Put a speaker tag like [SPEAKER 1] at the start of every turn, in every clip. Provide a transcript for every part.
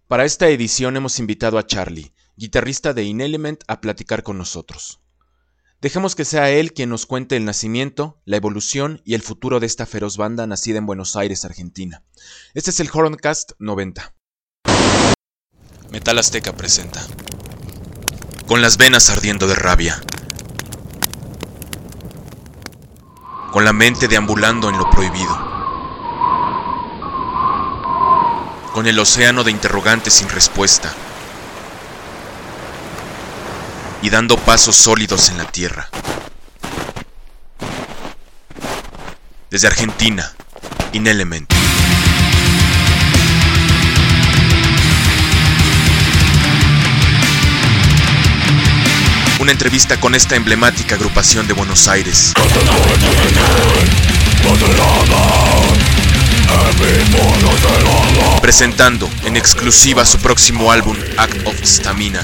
[SPEAKER 1] Para esta edición hemos invitado a Charlie, guitarrista de Inelement, a platicar con nosotros. Dejemos que sea él quien nos cuente el nacimiento, la evolución y el futuro de esta feroz banda nacida en Buenos Aires, Argentina. Este es el Horncast 90. Metal Azteca presenta. Con las venas ardiendo de rabia. Con la mente deambulando en lo prohibido. Con el océano de interrogantes sin respuesta. Y dando pasos sólidos en la tierra. Desde Argentina, Inelement. Una entrevista con esta emblemática agrupación de Buenos Aires. Presentando en exclusiva su próximo álbum, Act of Stamina.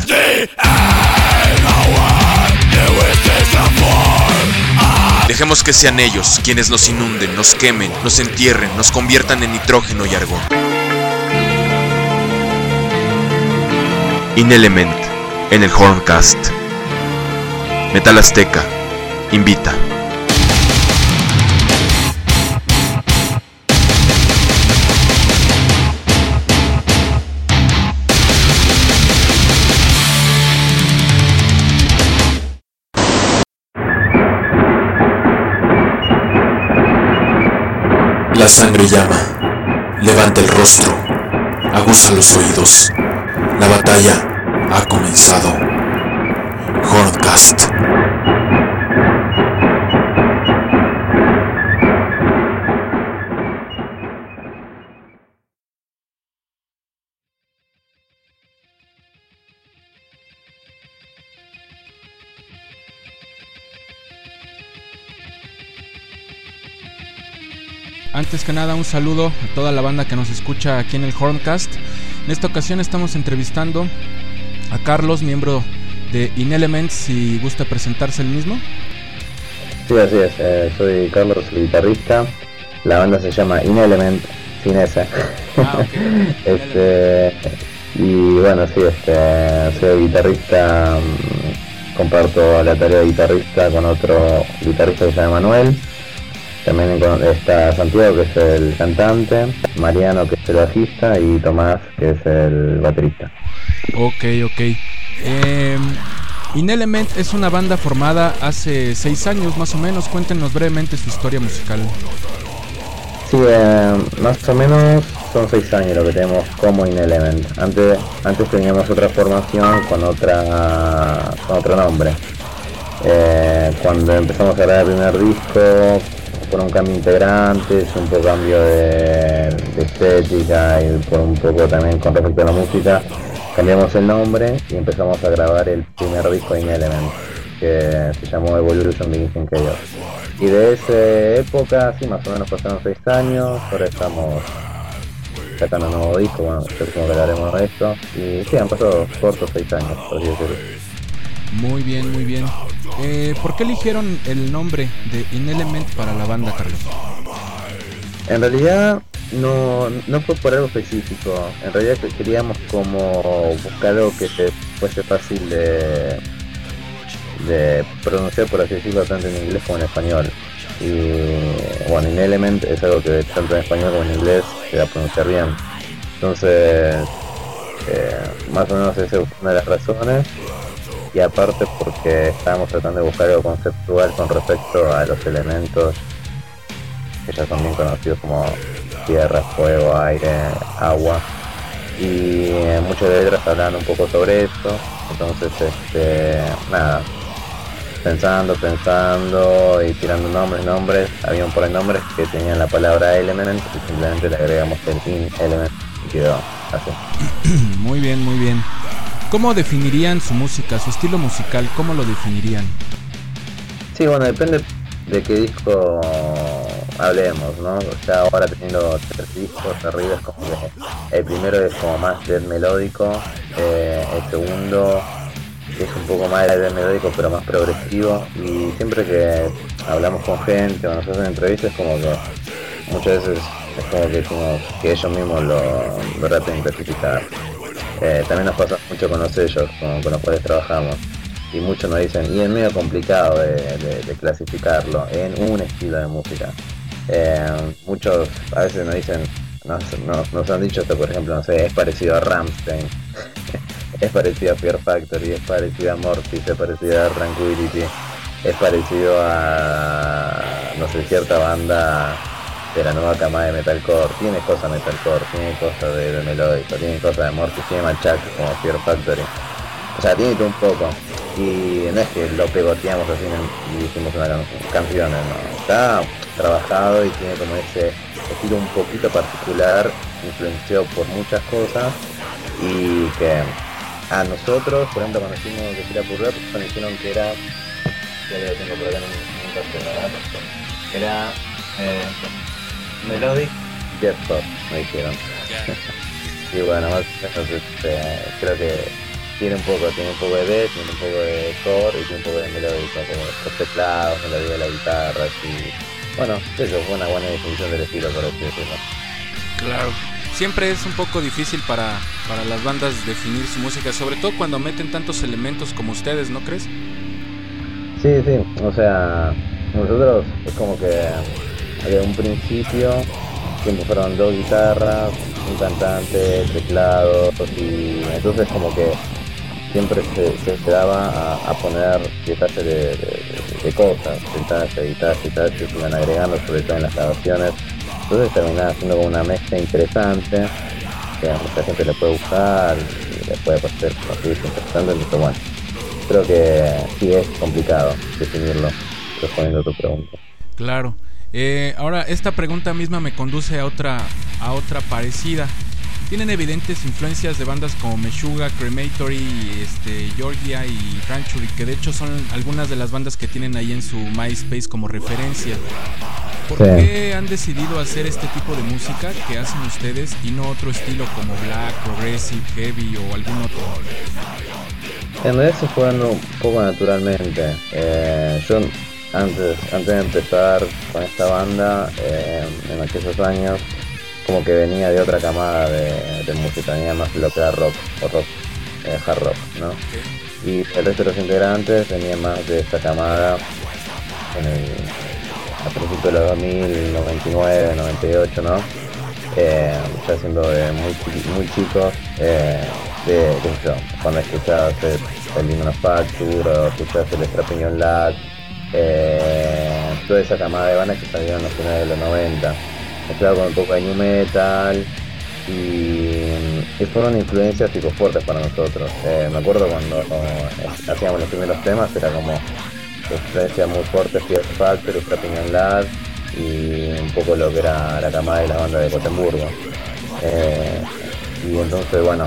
[SPEAKER 1] Dejemos que sean ellos quienes nos inunden, nos quemen, nos entierren, nos conviertan en nitrógeno y argón. Inelement en el Horncast. Metal Azteca invita. La sangre llama, levanta el rostro, aguza los oídos. La batalla ha comenzado. Horncast.
[SPEAKER 2] Antes que nada, un saludo a toda la banda que nos escucha aquí en el Horncast. En esta ocasión estamos entrevistando a Carlos, miembro de Inelement, si gusta presentarse el mismo.
[SPEAKER 3] Sí, así es, soy Carlos, el guitarrista. La banda se llama Inelement, sin esa.
[SPEAKER 2] Okay.
[SPEAKER 3] Y bueno, sí, soy guitarrista, comparto la tarea de guitarrista con otro guitarrista que se llama Manuel. También está Santiago, que es el cantante, Mariano, que es el bajista, y Tomás, que es el baterista.
[SPEAKER 2] Ok. Inelement es una banda formada hace 6 años más o menos. Cuéntenos brevemente su historia musical.
[SPEAKER 3] Sí, más o menos son 6 años lo que tenemos como Inelement. Antes teníamos otra formación con otro nombre. Cuando empezamos a grabar el primer disco, por un cambio de integrantes, un poco cambio de estética y por un poco también con respecto a la música, cambiamos el nombre y empezamos a grabar el primer disco de Inelement, que se llamó Evolution Begins Chaos. Y de esa época, sí, más o menos pasaron 6 años, ahora estamos sacando un nuevo disco, bueno, supongo que hablaremos de esto, y sí, han pasado cortos 6 años, por así decirlo.
[SPEAKER 2] Muy bien. ¿Por qué eligieron el nombre de Inelement para la banda, Carlos?
[SPEAKER 3] En realidad no fue por algo específico. En realidad queríamos como buscar algo que fuese fácil de pronunciar, por así decirlo, tanto en inglés como en español. Y bueno, Inelement es algo que tanto en español como en inglés se va a pronunciar bien. Entonces, más o menos esa es una de las razones. Y aparte porque estábamos tratando de buscar algo conceptual con respecto a los elementos que ya son bien conocidos como tierra, fuego, aire, agua, y muchas de letras hablan un poco sobre esto. Entonces nada, pensando y tirando nombres, había un par de nombres que tenían la palabra element y simplemente le agregamos el in element y quedó así.
[SPEAKER 2] Muy bien. ¿Cómo definirían su música, su estilo musical? ¿Cómo lo definirían?
[SPEAKER 3] Sí, bueno, depende de qué disco hablemos, ¿no? O sea, ahora teniendo 3 discos arriba es como que el primero es como más death melódico, el segundo es un poco más de death melódico pero más progresivo, y siempre que hablamos con gente o nos hacen entrevistas es como que muchas veces es como que decimos que ellos mismos lo tratan de clasificar. También nos pasa mucho con los sellos con los cuales trabajamos, y muchos nos dicen, y es medio complicado de clasificarlo en un estilo de música. Muchos a veces nos dicen, nos han dicho esto, por ejemplo, no sé, es parecido a Rammstein, es parecido a Fear Factory, es parecido a Mortis, es parecido a Tranquility, es parecido a, no sé, cierta banda de la nueva camada de metalcore. Tiene cosas metalcore, tiene cosas de melódico, tiene cosas de Mortis, tiene machaca como Fear Factory. O sea, tiene todo un poco. Y no es que lo pegoteamos así y hicimos una canción, no. Está trabajado y tiene como ese estilo un poquito particular, influenciado por muchas cosas, y que a nosotros, por ejemplo, cuando hicimos de Gira por Rap, nos dijeron que era, ya lo tengo por acá en un cartel, era Melodic Death Pop, me dijeron. Y bueno, más o menos creo que tiene un poco de death, tiene un poco de core y tiene un poco de melódico, como los teclados, melodía de la guitarra, y bueno, eso fue una buena definición del estilo, por así decirlo.
[SPEAKER 2] Claro. Siempre es un poco difícil para las bandas definir su música, sobre todo cuando meten tantos elementos como ustedes, ¿no crees?
[SPEAKER 3] Sí, o sea, nosotros es como que de un principio siempre fueron 2 guitarras, un cantante, teclados, y entonces como que siempre se daba a poner detalles de cosas, detalles que se iban agregando, sobre todo en las grabaciones. Entonces terminaba siendo como una mezcla interesante, que a mucha gente le puede gustar y le puede parecer interesante. Entonces bueno, creo que sí es complicado definirlo, respondiendo a tu pregunta.
[SPEAKER 2] Claro. Ahora esta pregunta misma me conduce a otra parecida. Tienen evidentes influencias de bandas como Meshuggah, Crematory, Georgia y Ranchury, que de hecho son algunas de las bandas que tienen ahí en su MySpace como referencia. ¿Por qué han decidido hacer este tipo de música que hacen ustedes y no otro estilo como Black, Progressive, Heavy o algún otro?
[SPEAKER 3] En realidad se fue dando un poco naturalmente. Yo antes de empezar con esta banda, en aquellos años, como que venía de otra camada de música, venía más lo que era rock o rock, hard rock, ¿no? Okay. Y el resto de los integrantes venían más de esta camada a principios de los 2000, 99, 98, ¿no? Ya siendo muy chicos, qué sé yo, cuando escuchabas el Limit Manufacture o escuchabas el Strapping on Lad, toda esa camada de bandas que salieron en los finales de los 90, mezclado con un poco de new metal, y fueron influencias tipo fuertes para nosotros. Me acuerdo cuando hacíamos los primeros temas, era como influencia muy fuerte, Fear Factory, Strapping on Lad, y un poco lo que era la camada de la banda de Gotemburgo. Y entonces bueno,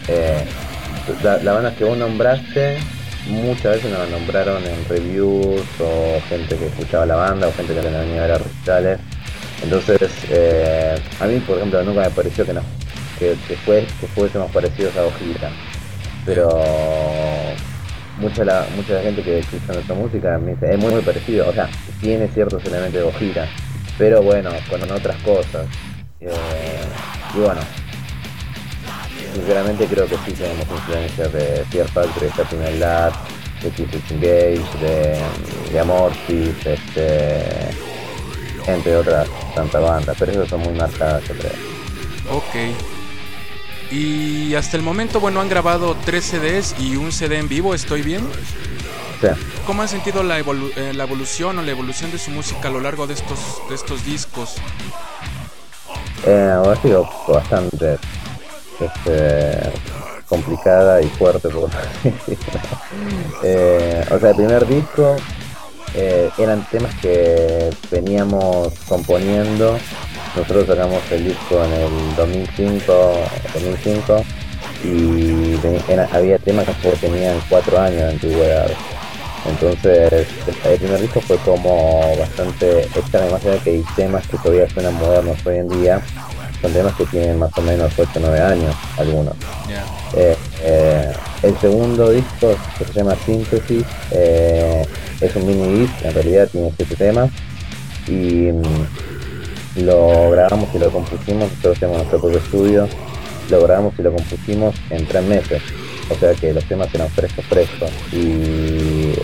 [SPEAKER 3] la banda que vos nombraste muchas veces nos nombraron en reviews, o gente que escuchaba la banda, o gente que venía a ver a recitales. Entonces a mí por ejemplo nunca me pareció que fuésemos parecidos a Gojira, pero mucha de la gente que escucha nuestra música me dice, es muy parecido, o sea, tiene ciertos elementos de Gojira, pero bueno, con otras cosas, y bueno, sinceramente creo que sí tenemos influencias de Fear Factory, de Strapping on Lad, de Killswitch Engage, de Amorphis, entre otras tantas bandas, pero esas son muy marcadas, yo creo.
[SPEAKER 2] Ok. Y hasta el momento, bueno, han grabado 3 CDs y un CD en vivo, ¿estoy bien?
[SPEAKER 3] Sí.
[SPEAKER 2] ¿Cómo han sentido la evolución o la evolución de su música a lo largo de estos discos?
[SPEAKER 3] Ha sido bastante complicada y fuerte, por o sea, el primer disco eran temas que veníamos componiendo. Nosotros sacamos el disco en el 2005 y había temas que tenían 4 años de antigüedad. Entonces el primer disco fue como bastante extraño, más allá que hay temas que todavía suenan modernos hoy en día, son temas que tienen más o menos 8 o 9 años algunos. Yeah. El segundo disco, que se llama Síntesis, es un mini disc, en realidad tiene 7 temas, y lo grabamos y lo compusimos, nosotros tenemos nuestro propio estudio, lo grabamos y lo compusimos en 3 meses. O sea que los temas eran frescos. Y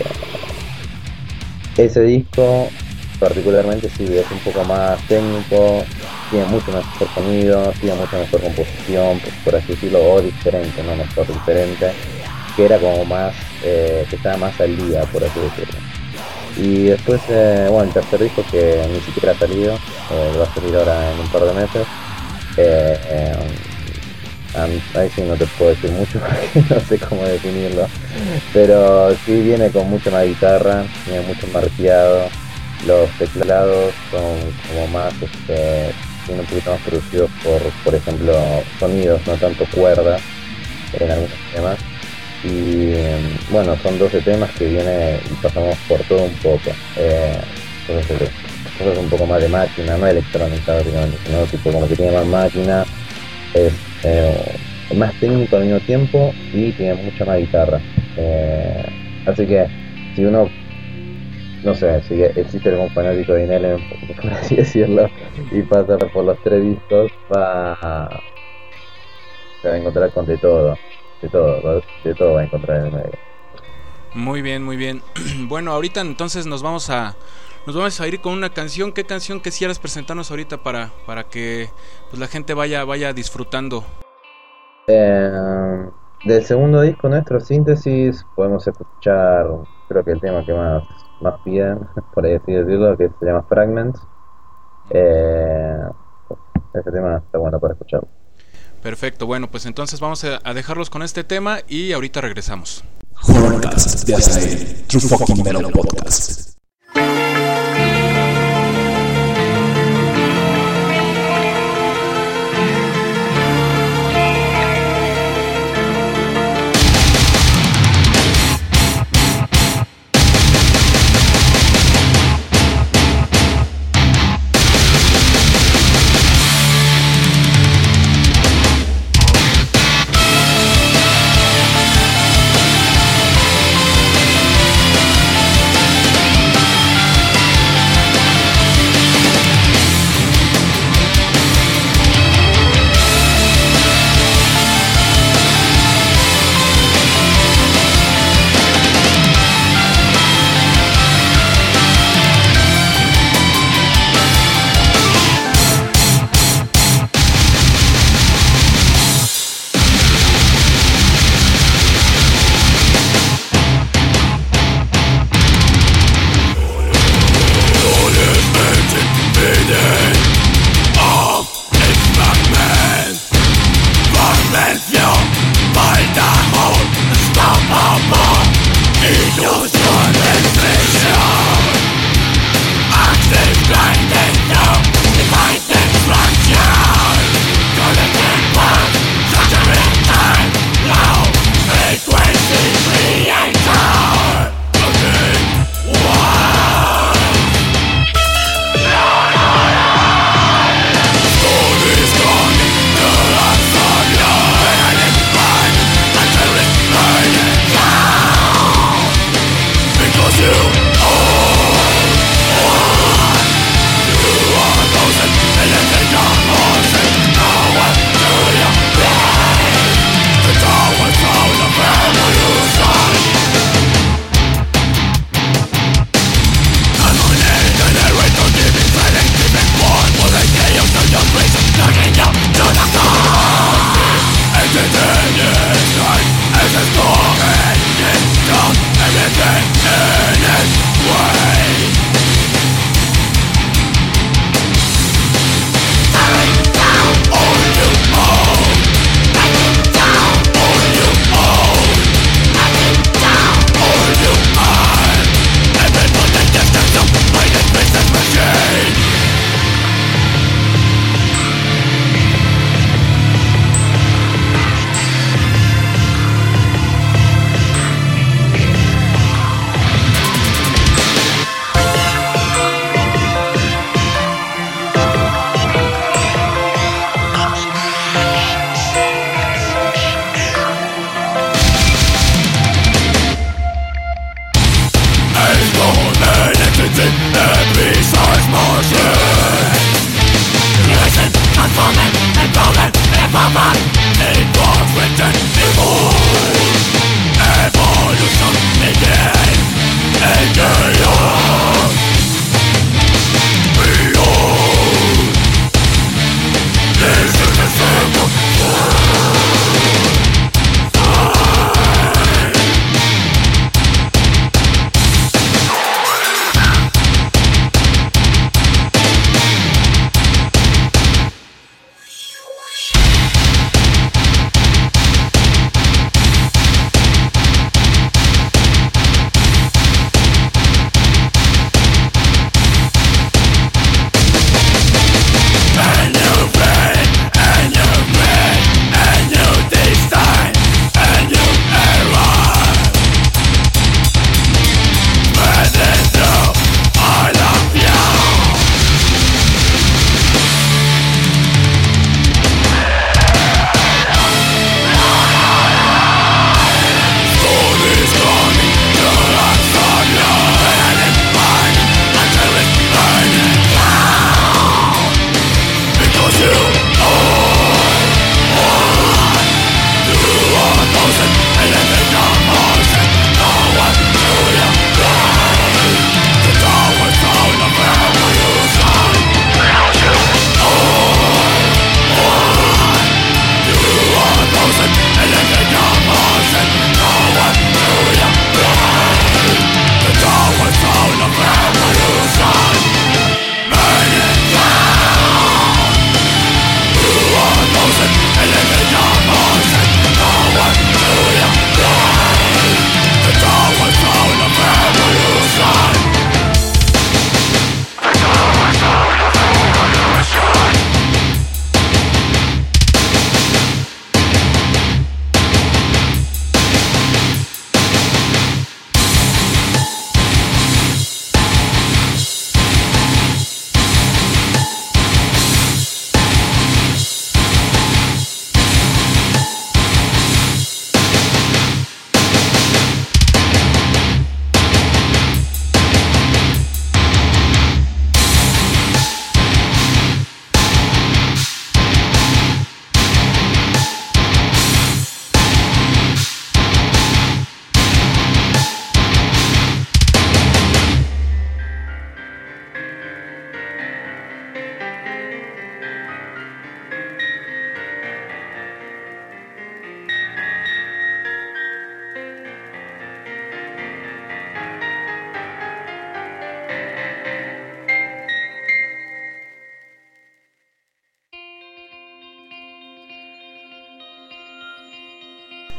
[SPEAKER 3] ese disco particularmente sí es un poco más técnico, tiene mucho mejor sonido, tiene mucha mejor composición, por así decirlo, o diferente, no mejor, diferente, que era como más, que estaba más al día, por así decirlo. Y después, bueno, el tercer disco que ni siquiera ha salido, va a salir ahora en un par de meses. Ahí sí no te puedo decir mucho porque no sé cómo definirlo, pero sí viene con mucha más guitarra, tiene mucho más rapeado, los teclados son como más, tienen un poquito más producidos por ejemplo, sonidos, no tanto cuerdas en algunos temas. Y bueno, son 12 temas que viene y pasamos por todo un poco. Cosas un poco más de máquina, no electrónica básicamente, sino tipo como que tiene más máquina, es más técnico al mismo tiempo y tiene mucha más guitarra. Así que si uno, no sé, si existe algún fanático de Inelement, por así decirlo, y pasa por los 3 discos, se va a encontrar con de todo va a encontrar en el medio.
[SPEAKER 2] Muy bien, muy bien. Bueno, ahorita entonces nos vamos a ir con una canción. ¿Qué canción quisieras presentarnos ahorita para que pues la gente vaya disfrutando?
[SPEAKER 3] Del segundo disco nuestro, Síntesis, podemos escuchar, creo que el tema que más piden, por ahí así decirlo, que se llama Fragments. Ese tema está bueno para escucharlo.
[SPEAKER 2] Perfecto, bueno, pues entonces vamos a dejarlos con este tema y ahorita regresamos.
[SPEAKER 4] Horrorcast de Azael, True Fucking Metal Podcast.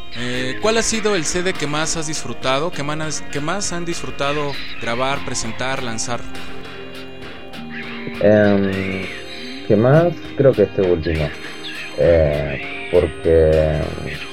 [SPEAKER 2] ¿Cuál ha sido el CD que más has disfrutado, que más han disfrutado grabar, presentar, lanzar?
[SPEAKER 3] ¿Qué más? Creo que este último. Porque,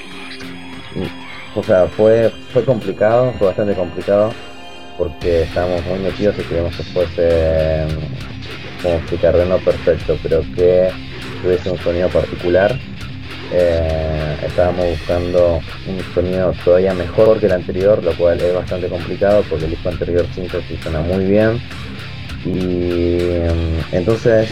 [SPEAKER 3] o sea, fue complicado, fue bastante complicado, porque estábamos muy metidos y queríamos que fuese, como explicar, no perfecto, pero que tuviese un sonido particular. Estábamos buscando un sonido todavía mejor que el anterior, lo cual es bastante complicado porque el disco anterior Synthesis suena muy bien. Y entonces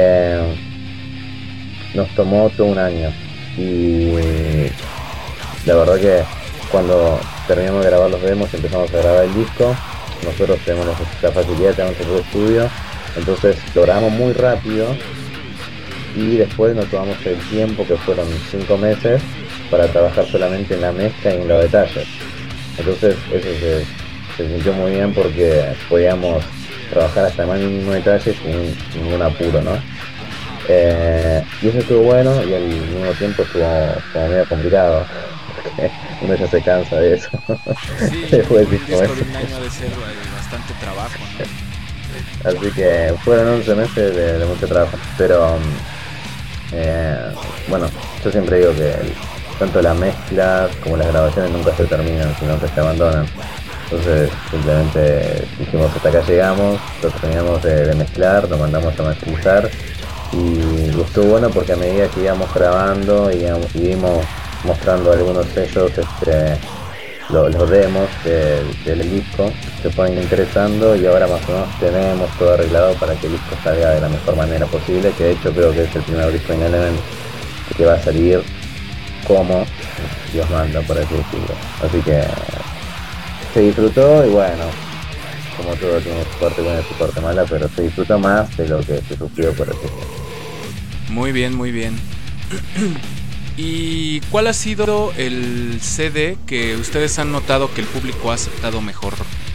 [SPEAKER 3] nos tomó todo un año, y la verdad que cuando terminamos de grabar los demos y empezamos a grabar el disco, nosotros tenemos la facilidad, tenemos el estudio, entonces lo grabamos muy rápido y después nos tomamos el tiempo, que fueron 5 meses, para trabajar solamente en la mezcla y en los detalles. Entonces eso se sintió muy bien porque podíamos trabajar hasta el más mínimo detalle sin ningún apuro, ¿no? Y eso estuvo bueno, y al mismo tiempo estuvo como medio complicado, porque uno ya se cansa de eso.
[SPEAKER 2] Sí,
[SPEAKER 3] Después,
[SPEAKER 2] un disco de un año ha de ser bastante trabajo, ¿no?
[SPEAKER 3] Así que fueron 11 meses de mucho trabajo, pero bueno, yo siempre digo que tanto las mezclas como las grabaciones nunca se terminan, sino que se abandonan. Entonces simplemente dijimos, hasta acá llegamos, lo terminamos de mezclar, lo mandamos a masterizar, y estuvo bueno porque a medida que íbamos grabando y íbamos mostrando algunos sellos, los demos del disco se fueron interesando, y ahora más o menos tenemos todo arreglado para que el disco salga de la mejor manera posible, que de hecho creo que es el primer disco en Element que va a salir como Dios manda, por así decirlo. Así que se disfrutó, y bueno, como todo tiene su parte buena y su parte mala, pero se disfrutó más de lo que se sufrió, por así decirlo.
[SPEAKER 2] Muy bien, muy bien. ¿Y cuál ha sido el CD que ustedes han notado que el público ha aceptado mejor?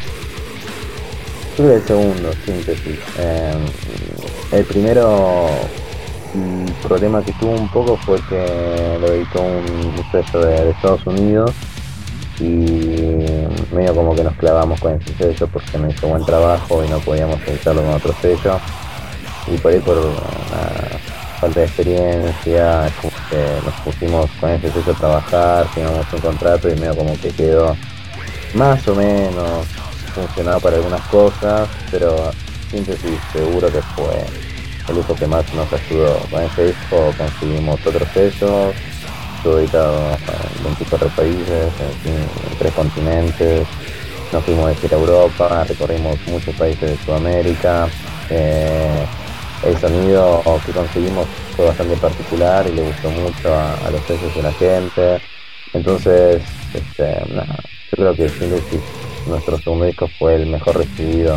[SPEAKER 3] Tuve el segundo, Synthesis. El primero, el problema que tuvo un poco fue que lo editó un sello de Estados Unidos, y medio como que nos clavamos con ese sello porque me hizo buen trabajo y no podíamos editarlo con otro sello, y por ahí, por una falta de experiencia, como que nos pusimos con ese sello a trabajar, teníamos un contrato, y medio como que quedó más o menos funcionaba para algunas cosas, pero Synthesis seguro que fue el disco que más nos ayudó. Con ese disco conseguimos otros sellos, estuvo editado en 24 países, en 3 continentes, nos fuimos de gira a Europa, recorrimos muchos países de Sudamérica. El sonido que conseguimos fue bastante particular y le gustó mucho a los sellos de la gente. Entonces, nada, yo creo que Synthesis, nuestro segundo disco, fue el mejor recibido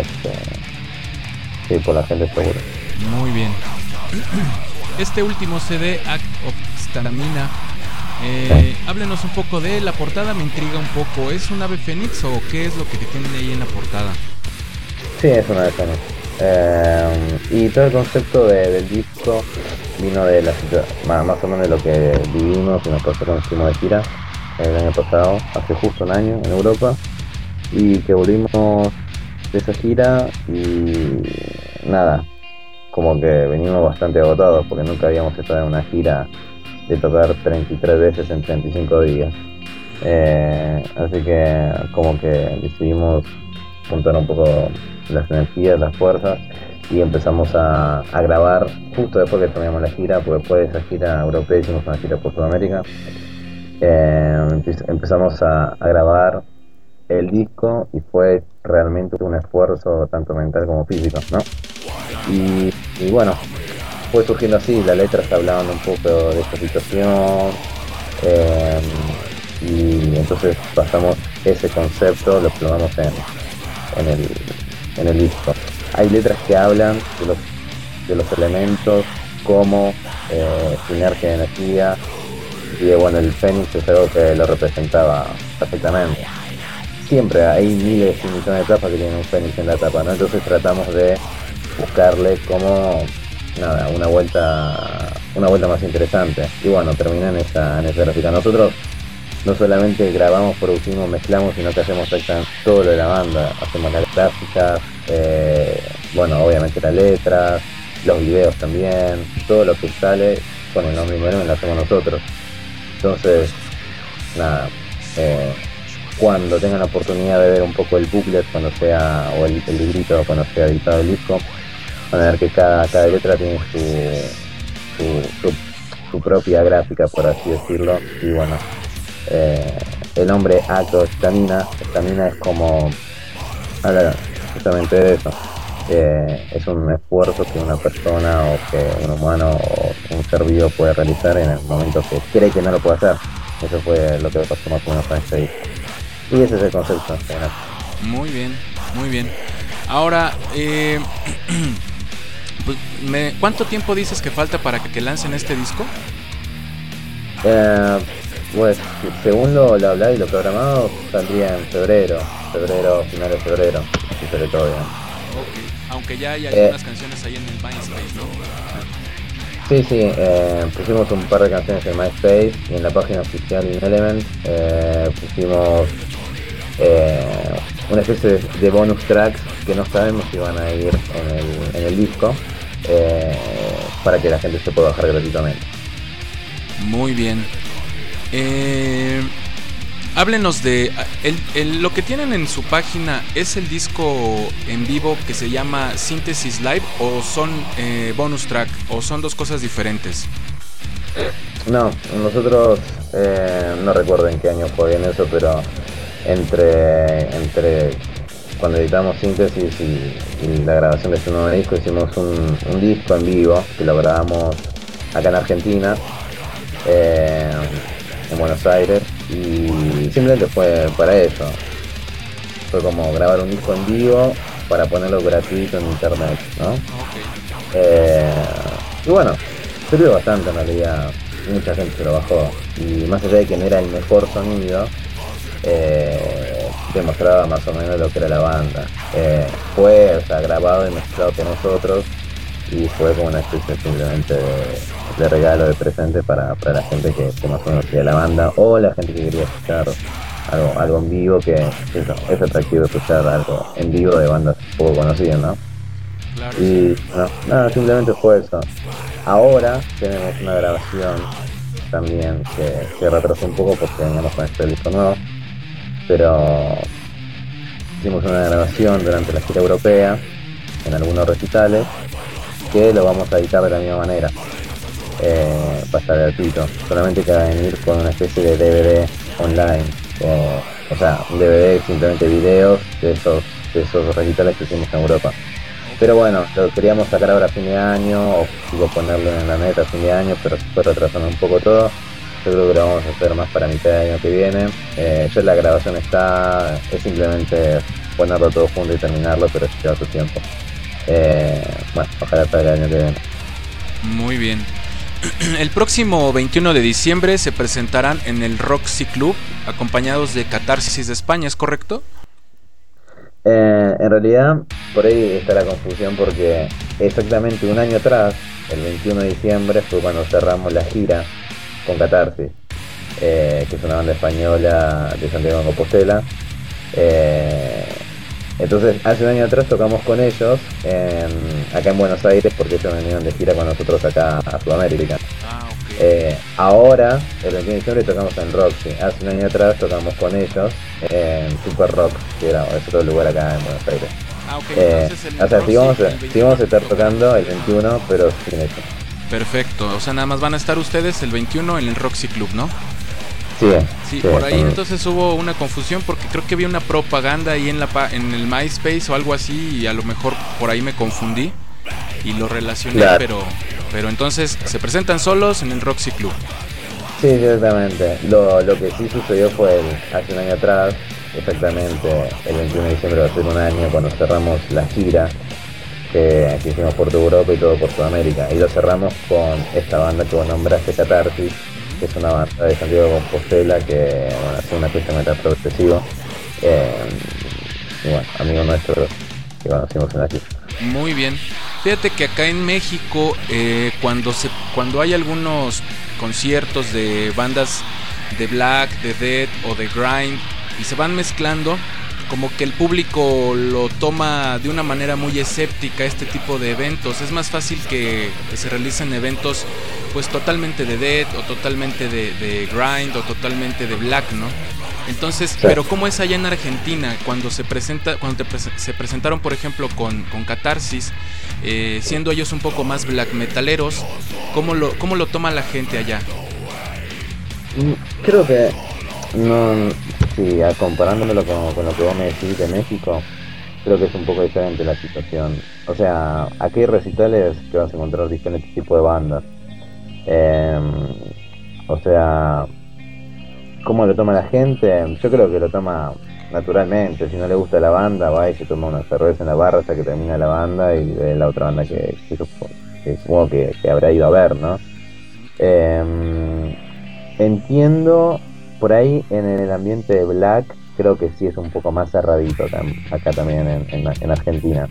[SPEAKER 3] sí, por la gente, seguro.
[SPEAKER 2] Muy bien. Este último CD, Act of Stamina, háblenos un poco de la portada, me intriga un poco. ¿Es un ave fénix o qué es lo que tienen ahí en la portada?
[SPEAKER 3] Sí, es una ave fénix. Y todo el concepto del disco vino de más o menos de lo que vivimos y nos pasó cuando fuimos de gira el año pasado, hace justo un año, en Europa, y que volvimos de esa gira y nada, como que venimos bastante agotados porque nunca habíamos estado en una gira de tocar 33 veces en 35 días. Así que como que decidimos juntar un poco las energías, las fuerzas, y empezamos a grabar justo después que terminamos la gira, porque después de esa gira europea hicimos una gira por Sudamérica. Empezamos a grabar el disco y fue realmente un esfuerzo tanto mental como físico, ¿no? Y bueno, fue surgiendo así, las letras hablaban un poco de esta situación, y entonces pasamos ese concepto, lo plasmamos en el disco. Hay letras que hablan de los elementos como sinergia de energía, y bueno, el Fénix es algo que lo representaba perfectamente. Siempre hay miles y millones de tapas que tienen un Fénix en la tapa, ¿no? Entonces tratamos de buscarle como nada, una vuelta más interesante, y bueno, termina en esa gráfica. Nosotros no solamente grabamos, producimos, mezclamos, sino que hacemos exactamente todo lo de la banda. Hacemos las gráficas, bueno, obviamente las letras, los videos también, todo lo que sale con el nombre Inelemen lo hacemos nosotros. Entonces, nada, cuando tengan la oportunidad de ver un poco el booklet cuando sea, o el librito cuando sea editado el disco, van a ver que cada letra tiene su propia gráfica, por así decirlo. Y bueno, el nombre acroestamina, estamina es como, habla justamente de eso. Es un esfuerzo que una persona o que un humano o un ser vivo puede realizar en el momento que cree que no lo puede hacer. Eso fue lo que pasó más o menos con este disco. Y ese es el concepto en general.
[SPEAKER 2] Muy bien, muy bien. Ahora, pues, ¿cuánto tiempo dices que falta para que lancen este disco?
[SPEAKER 3] Pues según lo hablado y lo programado, saldría en febrero, finales de febrero, si sale todo bien.
[SPEAKER 2] Okay. Aunque ya hay algunas canciones ahí en el MySpace, ¿no?
[SPEAKER 3] Sí, pusimos un par de canciones en MySpace y en la página oficial Inelement pusimos una especie de bonus tracks que no sabemos si van a ir en el disco, para que la gente se pueda bajar gratuitamente.
[SPEAKER 2] Muy bien. Háblenos de lo que tienen en su página. ¿Es el disco en vivo que se llama Synthesis Live o son bonus track o son dos cosas diferentes?
[SPEAKER 3] No, nosotros no recuerdo en qué año fue bien eso, pero entre cuando editamos Síntesis y la grabación de este nuevo disco, hicimos un disco en vivo que lo grabamos acá en Argentina, en Buenos Aires, y simplemente fue para eso. Fue como grabar un disco en vivo para ponerlo gratuito en internet, ¿no?
[SPEAKER 2] Okay.
[SPEAKER 3] Y bueno, sirvió bastante en realidad, mucha gente se lo bajó, y más allá de que no era el mejor sonido, demostraba más o menos lo que era la banda. Fue, o sea, grabado y mezclado por nosotros, y fue como una especie simplemente de regalo, de presente para la gente que más o menos quería la banda, o la gente que quería escuchar algo en vivo, que eso, es atractivo escuchar algo en vivo de bandas poco conocidas, ¿no?
[SPEAKER 2] Claro.
[SPEAKER 3] Y no, nada, simplemente fue eso. Ahora tenemos una grabación también que retrasó un poco porque veníamos con este disco nuevo, pero hicimos una grabación durante la gira europea en algunos recitales que lo vamos a editar de la misma manera. Va a estar gratuito, solamente que va a venir con una especie de DVD online, o sea, un DVD simplemente videos de esos recitales que hicimos en Europa. Pero bueno, lo queríamos sacar ahora a fin de año, o digo, ponerlo en la neta a fin de año, pero se fue retrasando un poco todo. Yo creo que lo vamos a hacer más para mitad de año que viene. Ya la grabación está, es simplemente ponerlo todo junto y terminarlo, pero lleva su tiempo. Bueno, ojalá salga el año que viene.
[SPEAKER 2] Muy bien. El próximo 21 de diciembre se presentarán en el Roxy Club, acompañados de Catarsis de España, ¿es correcto?
[SPEAKER 3] En realidad, por ahí está la confusión, porque exactamente un año atrás, el 21 de diciembre, fue cuando cerramos la gira con Catarsis, que es una banda española de Santiago de Compostela. Entonces, hace un año atrás tocamos con ellos acá en Buenos Aires, porque ellos venían de gira con nosotros acá a Sudamérica.
[SPEAKER 2] Okay.
[SPEAKER 3] Ahora, el 21 de diciembre, tocamos en Roxy. Hace un año atrás tocamos con ellos en Super Rock, que era otro lugar acá en Buenos Aires.
[SPEAKER 2] Okay, entonces
[SPEAKER 3] o sea, sí vamos a estar tocando el 21, pero sin ellos.
[SPEAKER 2] Perfecto, o sea, nada más van a estar ustedes el 21 en el Roxy Club, ¿no?
[SPEAKER 3] Sí,
[SPEAKER 2] por ahí entonces hubo una confusión, porque creo que vi una propaganda ahí en el MySpace o algo así, y a lo mejor por ahí me confundí y lo relacioné, claro. pero entonces se presentan solos en el Roxy Club.
[SPEAKER 3] Sí, exactamente. Lo que sí sucedió fue hace un año atrás, exactamente el 21 de diciembre va a ser un año cuando cerramos la gira que hicimos por toda Europa y todo por Sudamérica, y lo cerramos con esta banda que vos nombraste, Catarsis, que es una banda de Santiago de Compostela que hace una pieza de metal progresivo, y bueno, amigos nuestros que conocimos en la gira.
[SPEAKER 2] Muy bien. Fíjate que acá en México, cuando hay algunos conciertos de bandas de black, de death o de grind y se van mezclando, como que el público lo toma de una manera muy escéptica este tipo de eventos. Es más fácil que se realicen eventos pues totalmente de death o totalmente de grind o totalmente de black, ¿no? Entonces, sí. Pero ¿cómo es allá en Argentina cuando se presentaron, por ejemplo, con Catarsis, siendo ellos un poco más black metaleros? ¿Cómo lo toma la gente allá?
[SPEAKER 3] Creo que no, sí, comparándolo con lo que vos me decís de México, creo que es un poco diferente la situación. O sea, aquí hay recitales que vas a encontrar diferentes tipos de bandas. O sea, ¿cómo lo toma la gente? Yo creo que lo toma naturalmente. Si no le gusta la banda, va y se toma una cerveza en la barra hasta que termina la banda y ve la otra banda que supongo que habrá ido a ver, ¿no? Entiendo, por ahí en el ambiente de black, creo que sí es un poco más cerradito acá también en Argentina.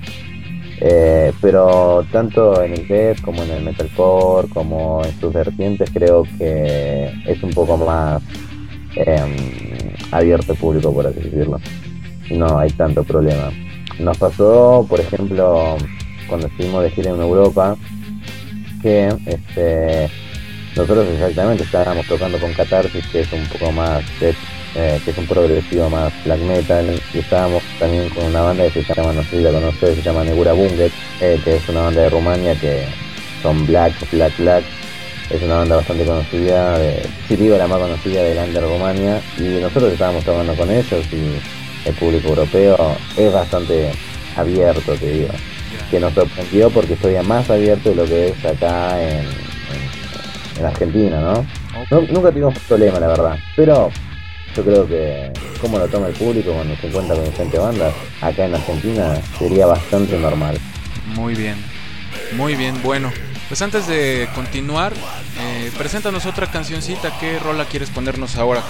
[SPEAKER 3] Pero tanto en el death como en el metalcore, como en sus vertientes, creo que es un poco más abierto al público, por así decirlo. No hay tanto problema. Nos pasó, por ejemplo, cuando estuvimos de gira en Europa, que nosotros exactamente estábamos tocando con Catarsis, que es un poco más que es un progresivo más black metal, y estábamos también con una banda que se llama, no sé si la conoces, se llama Negura Bunget, que es una banda de Rumania que son black. Es una banda bastante conocida, si digo la más conocida del under Rumania, y nosotros estábamos tocando con ellos y el público europeo es bastante abierto, te digo, que nos sorprendió porque estoy más abierto de lo que es acá en Argentina, ¿no? Okay. Nunca tuvimos problema, la verdad, pero yo creo que como lo toma el público cuando se encuentra con diferentes bandas acá en Argentina sería bastante normal.
[SPEAKER 2] Muy bien, bueno, pues antes de continuar, preséntanos otra cancioncita. ¿Qué rola quieres ponernos ahora,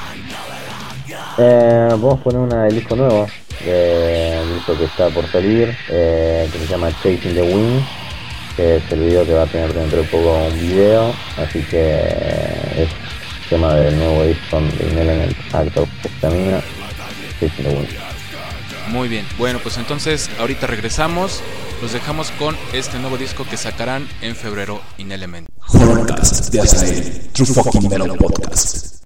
[SPEAKER 3] Carlos? Vamos a poner una del disco nuevo, del disco que está por salir, que se llama Chasing the Wind, que es el video que va a tener dentro de poco un video, así que es tema del nuevo disco de Inelement Act of Estamina, Chasing the Wind.
[SPEAKER 2] Muy bien, bueno, pues entonces ahorita regresamos, los dejamos con este nuevo disco que sacarán en febrero, Inelement.
[SPEAKER 4] Horrorcast de Azael, True Fucking Metal Podcast.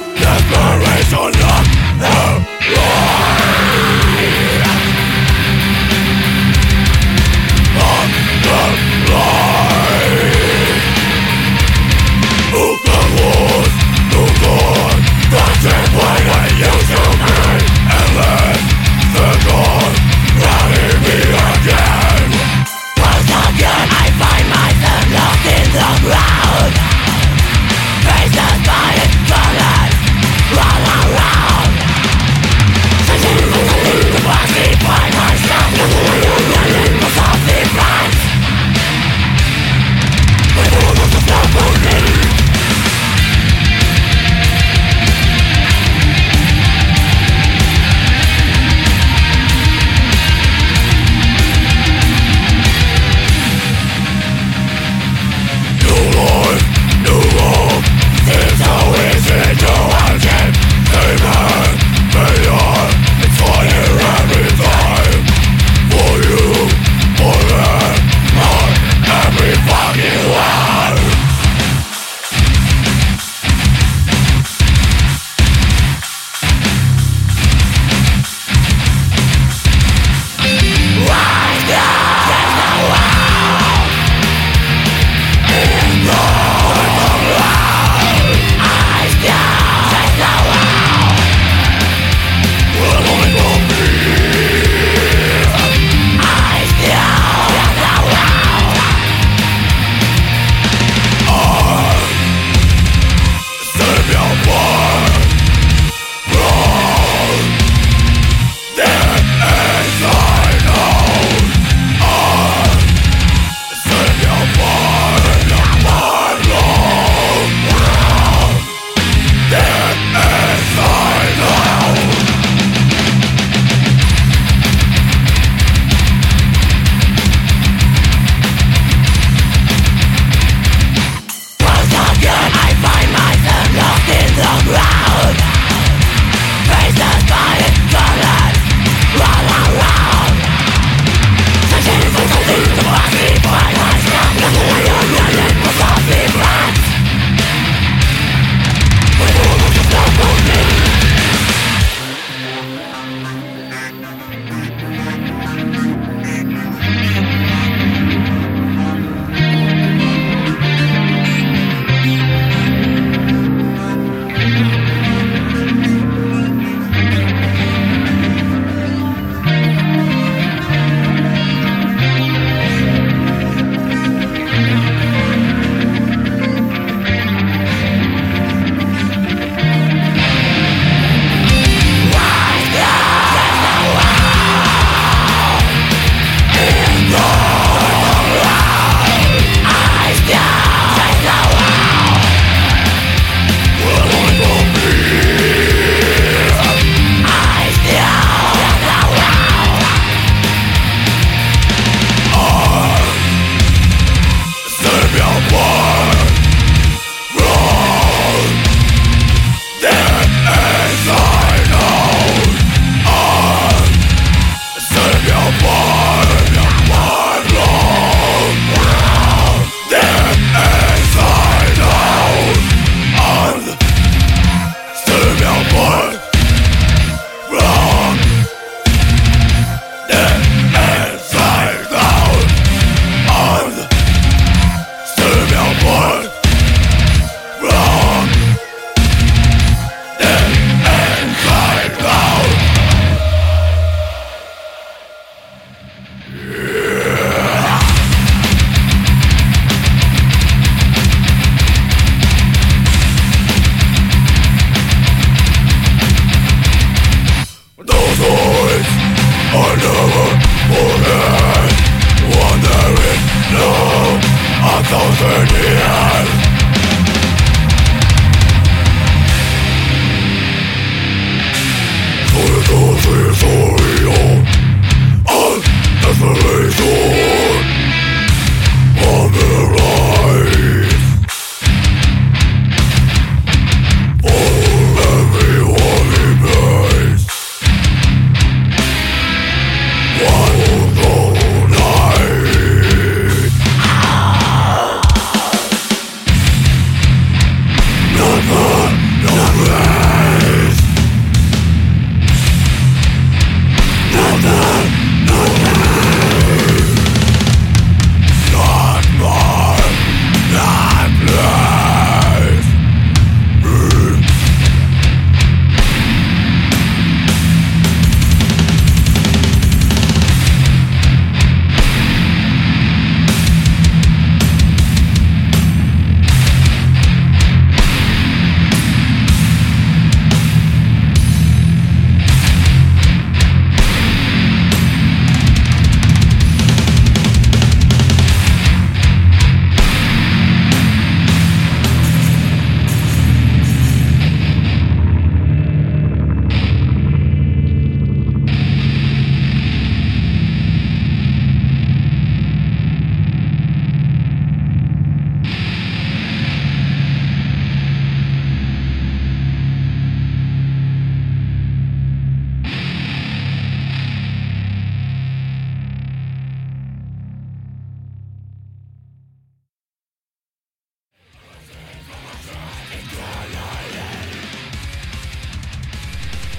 [SPEAKER 5] Desperation of the light.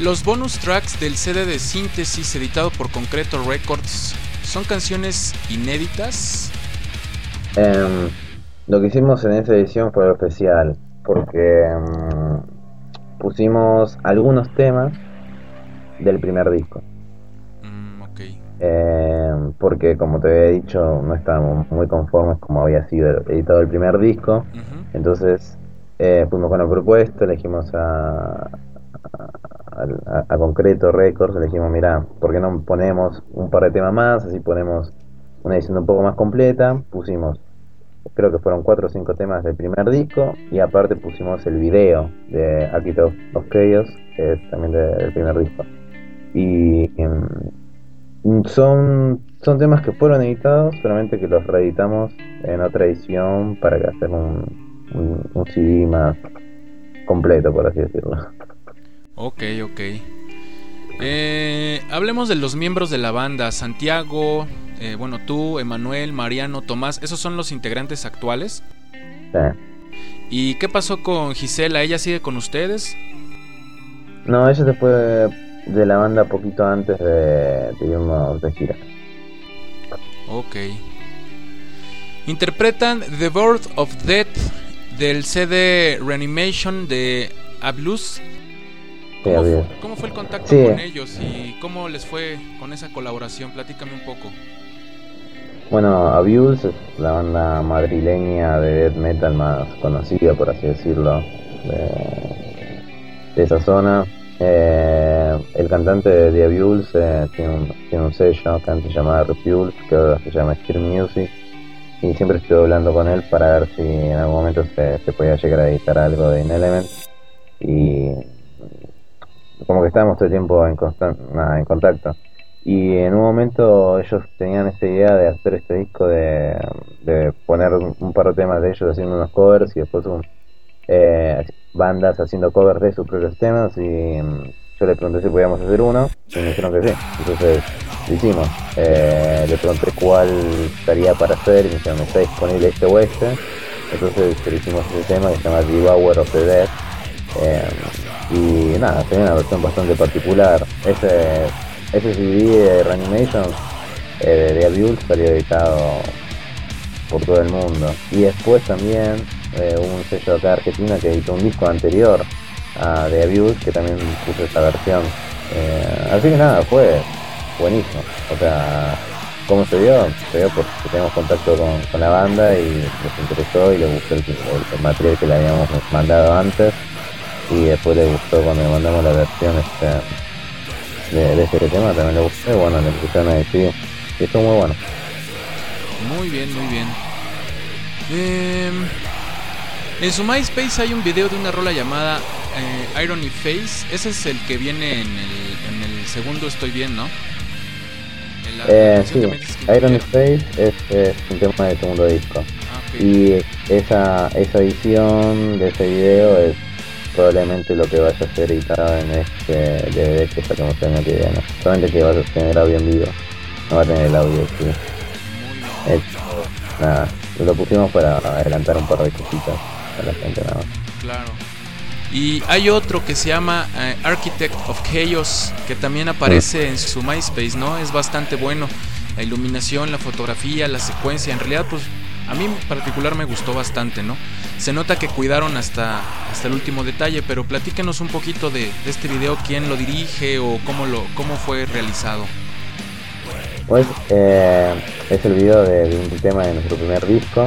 [SPEAKER 2] Los bonus tracks del CD de Síntesis editado por Concreto Records son canciones inéditas.
[SPEAKER 3] Lo que hicimos en esa edición fue algo especial, porque pusimos algunos temas del primer disco.
[SPEAKER 2] Ok.
[SPEAKER 3] Porque como te había dicho, no estábamos muy conformes como había sido editado el primer disco.
[SPEAKER 2] Ujú.
[SPEAKER 3] Entonces fuimos con la propuesta, elegimos a Concreto Records, le dijimos, mira, ¿por qué no ponemos un par de temas más? Así ponemos una edición un poco más completa. Pusimos, creo que fueron 4 o 5 temas del primer disco, y aparte pusimos el video de Architect of Chaos, que es también del primer disco. Y son temas que fueron editados, solamente que los reeditamos en otra edición para hacer un CD más completo, por así decirlo.
[SPEAKER 2] Ok. Hablemos de los miembros de la banda. Santiago, bueno, tú, Emanuel, Mariano, Tomás, ¿esos son los integrantes actuales?
[SPEAKER 3] Sí.
[SPEAKER 2] ¿Y qué pasó con Gisela? ¿Ella sigue con ustedes?
[SPEAKER 3] No, ella se fue de la banda poquito antes de irnos de gira.
[SPEAKER 2] Ok. Interpretan The Birth of Death del CD Reanimation de Abuse. ¿Cómo fue el contacto con ellos y cómo les fue con esa colaboración? Platícame un poco.
[SPEAKER 3] Bueno, Abuse es la banda madrileña de death metal más conocida, por así decirlo, de esa zona. El cantante de Abuse tiene un sello que se llama Repulse, que ahora se llama Steer Music, y siempre estoy hablando con él para ver si en algún momento se podía llegar a editar algo de Inelement, y como que estábamos todo el tiempo en contacto. Y en un momento ellos tenían esta idea de hacer este disco, de poner un par de temas de ellos haciendo unos covers, y después bandas haciendo covers de sus propios temas, y yo le pregunté si podíamos hacer uno, y me dijeron que sí. Entonces lo hicimos. Le pregunté cuál estaría para hacer, y me dijeron, ¿está disponible este o este? Entonces le hicimos ese tema que se llama Devour of the Dead. Y nada, tenía una versión bastante particular. Ese CD de Reanimation de Abuse salió editado por todo el mundo. Y después también hubo un sello acá de Argentina que editó un disco anterior a The Abuse, que también puso esta versión. Así que nada, fue buenísimo. O sea, ¿cómo se dio? Se dio porque teníamos contacto con la banda y les interesó y les gustó el material que le habíamos mandado antes. Y después le gustó cuando le mandamos la versión de este tema, también le gustó, y bueno, le empezaron a decir, y estuvo muy bueno.
[SPEAKER 2] Muy bien. En su MySpace hay un video de una rola llamada Irony Face. Ese es el que viene en el segundo Estoy Bien, ¿no?
[SPEAKER 3] Sí, Irony Face es un tema del segundo disco.
[SPEAKER 2] Okay.
[SPEAKER 3] Y esa edición de ese video es probablemente lo que vaya a ser editado en este DVD que sacamos el año que viene. Solamente que va a tener audio en vivo, no va a tener el audio, sí. Nada, lo pusimos para adelantar un par de cositas a la gente, nada más.
[SPEAKER 2] Claro. Y hay otro que se llama Architect of Chaos, que también aparece en su MySpace, ¿no? Es bastante bueno. La iluminación, la fotografía, la secuencia, en realidad, pues a mí en particular me gustó bastante, ¿no? Se nota que cuidaron hasta el último detalle, pero platíquenos un poquito de este video, quién lo dirige o cómo fue realizado.
[SPEAKER 3] Pues es el video de un tema de nuestro primer disco,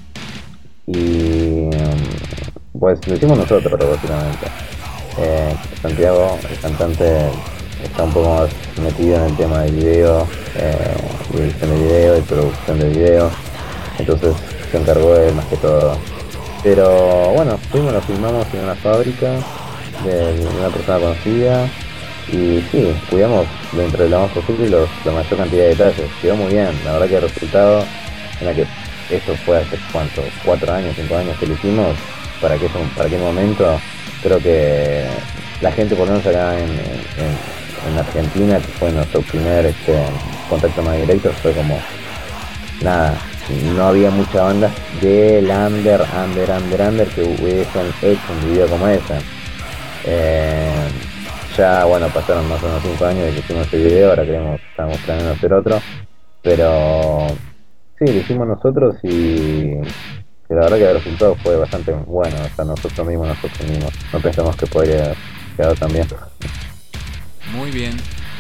[SPEAKER 3] y pues lo hicimos nosotros básicamente. Santiago, el cantante, está un poco más metido en el tema del video, y edición de video y producción de video, entonces se encargó él más que todo. Pero bueno, lo filmamos en una fábrica de una persona conocida, y sí, cuidamos dentro de lo más posible la mayor cantidad de detalles. Quedó muy bien, la verdad que el resultado, en la que esto fue hace cuánto, 4 años, 5 años que lo hicimos, para aquel momento, creo que la gente, por lo menos acá en Argentina, que fue nuestro primer contacto más directo, fue como nada. No había muchas bandas del under que hubiesen hecho un video como ese. ya, bueno, pasaron más o menos 5 años de que hicimos ese video, ahora estamos planeando hacer otro, pero sí, lo hicimos nosotros y la verdad que el resultado fue bastante bueno, o sea, nosotros mismos, no pensamos que podría quedar tan bien.
[SPEAKER 2] Muy bien.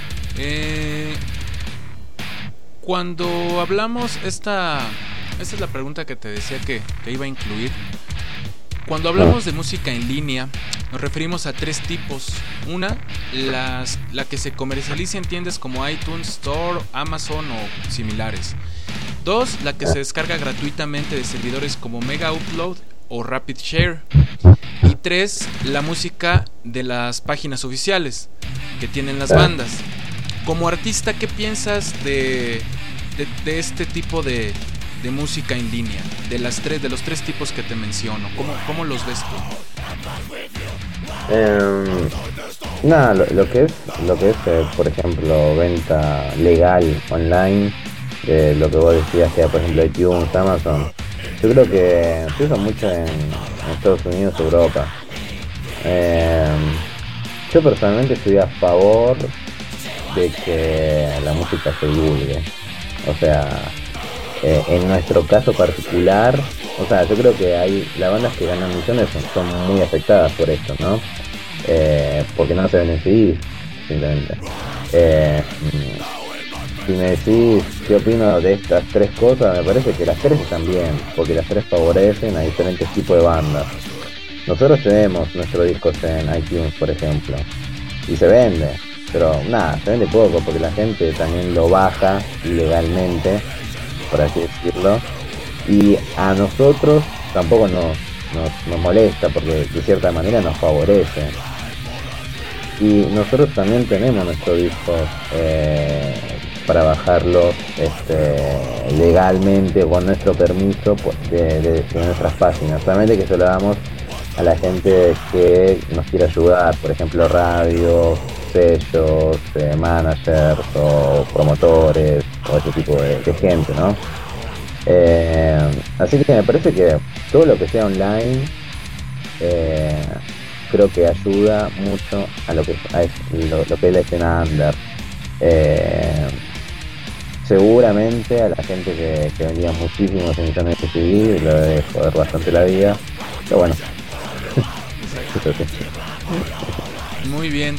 [SPEAKER 2] Cuando hablamos, esta es la pregunta que te decía que iba a incluir. Cuando hablamos de música en línea, nos referimos a 3 tipos. Una, la que se comercializa en tiendas como iTunes Store, Amazon o similares. 2, la que se descarga gratuitamente de servidores como Mega Upload o Rapid Share. Y 3, la música de las páginas oficiales que tienen las bandas. Como artista, ¿qué piensas de este tipo de música en línea? De los 3 tipos que te menciono. ¿Cómo los ves tú?
[SPEAKER 3] Nada, lo que es por ejemplo, venta legal online, lo que vos decías que por ejemplo iTunes, Amazon, yo creo que se usa mucho en Estados Unidos, Europa. Yo personalmente estoy a favor de que la música se divulgue, o sea, en nuestro caso particular, o sea, yo creo que las bandas que ganan millones son muy afectadas por esto, ¿no? Porque no se venden CDs, simplemente. Si me decís qué opino de estas 3 cosas, me parece que las 3 están bien, porque las 3 favorecen a diferentes tipos de bandas. Nosotros tenemos nuestros discos en iTunes, por ejemplo, y se vende, pero nada, se vende poco porque la gente también lo baja ilegalmente, por así decirlo, y a nosotros tampoco nos molesta porque de cierta manera nos favorece. Y nosotros también tenemos nuestros discos para bajarlos legalmente con nuestro permiso de nuestras páginas, solamente que se lo damos a la gente que nos quiere ayudar, por ejemplo radios, sellos, managers o promotores o ese tipo de gente, ¿no? Así que me parece que todo lo que sea online creo que ayuda mucho a lo que es la escena under. Seguramente a la gente que vendía muchísimos millones de CD lo debe joder bastante la vida, pero bueno.
[SPEAKER 2] Muy bien.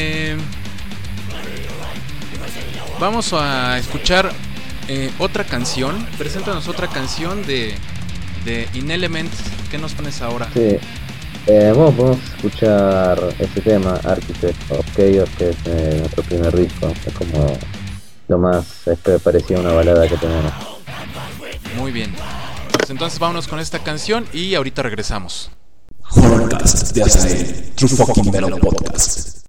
[SPEAKER 2] Vamos a escuchar otra canción. Preséntanos otra canción de Inelement. ¿Qué nos pones ahora?
[SPEAKER 3] Sí. Bueno, podemos escuchar este tema, Architect of Chaos, que es nuestro primer disco. Es como lo más parecido a una balada que tenemos.
[SPEAKER 2] Muy bien. Pues entonces vámonos con esta canción y ahorita regresamos.
[SPEAKER 4] Horrorcast de Azael, True Fucking Metal Podcast.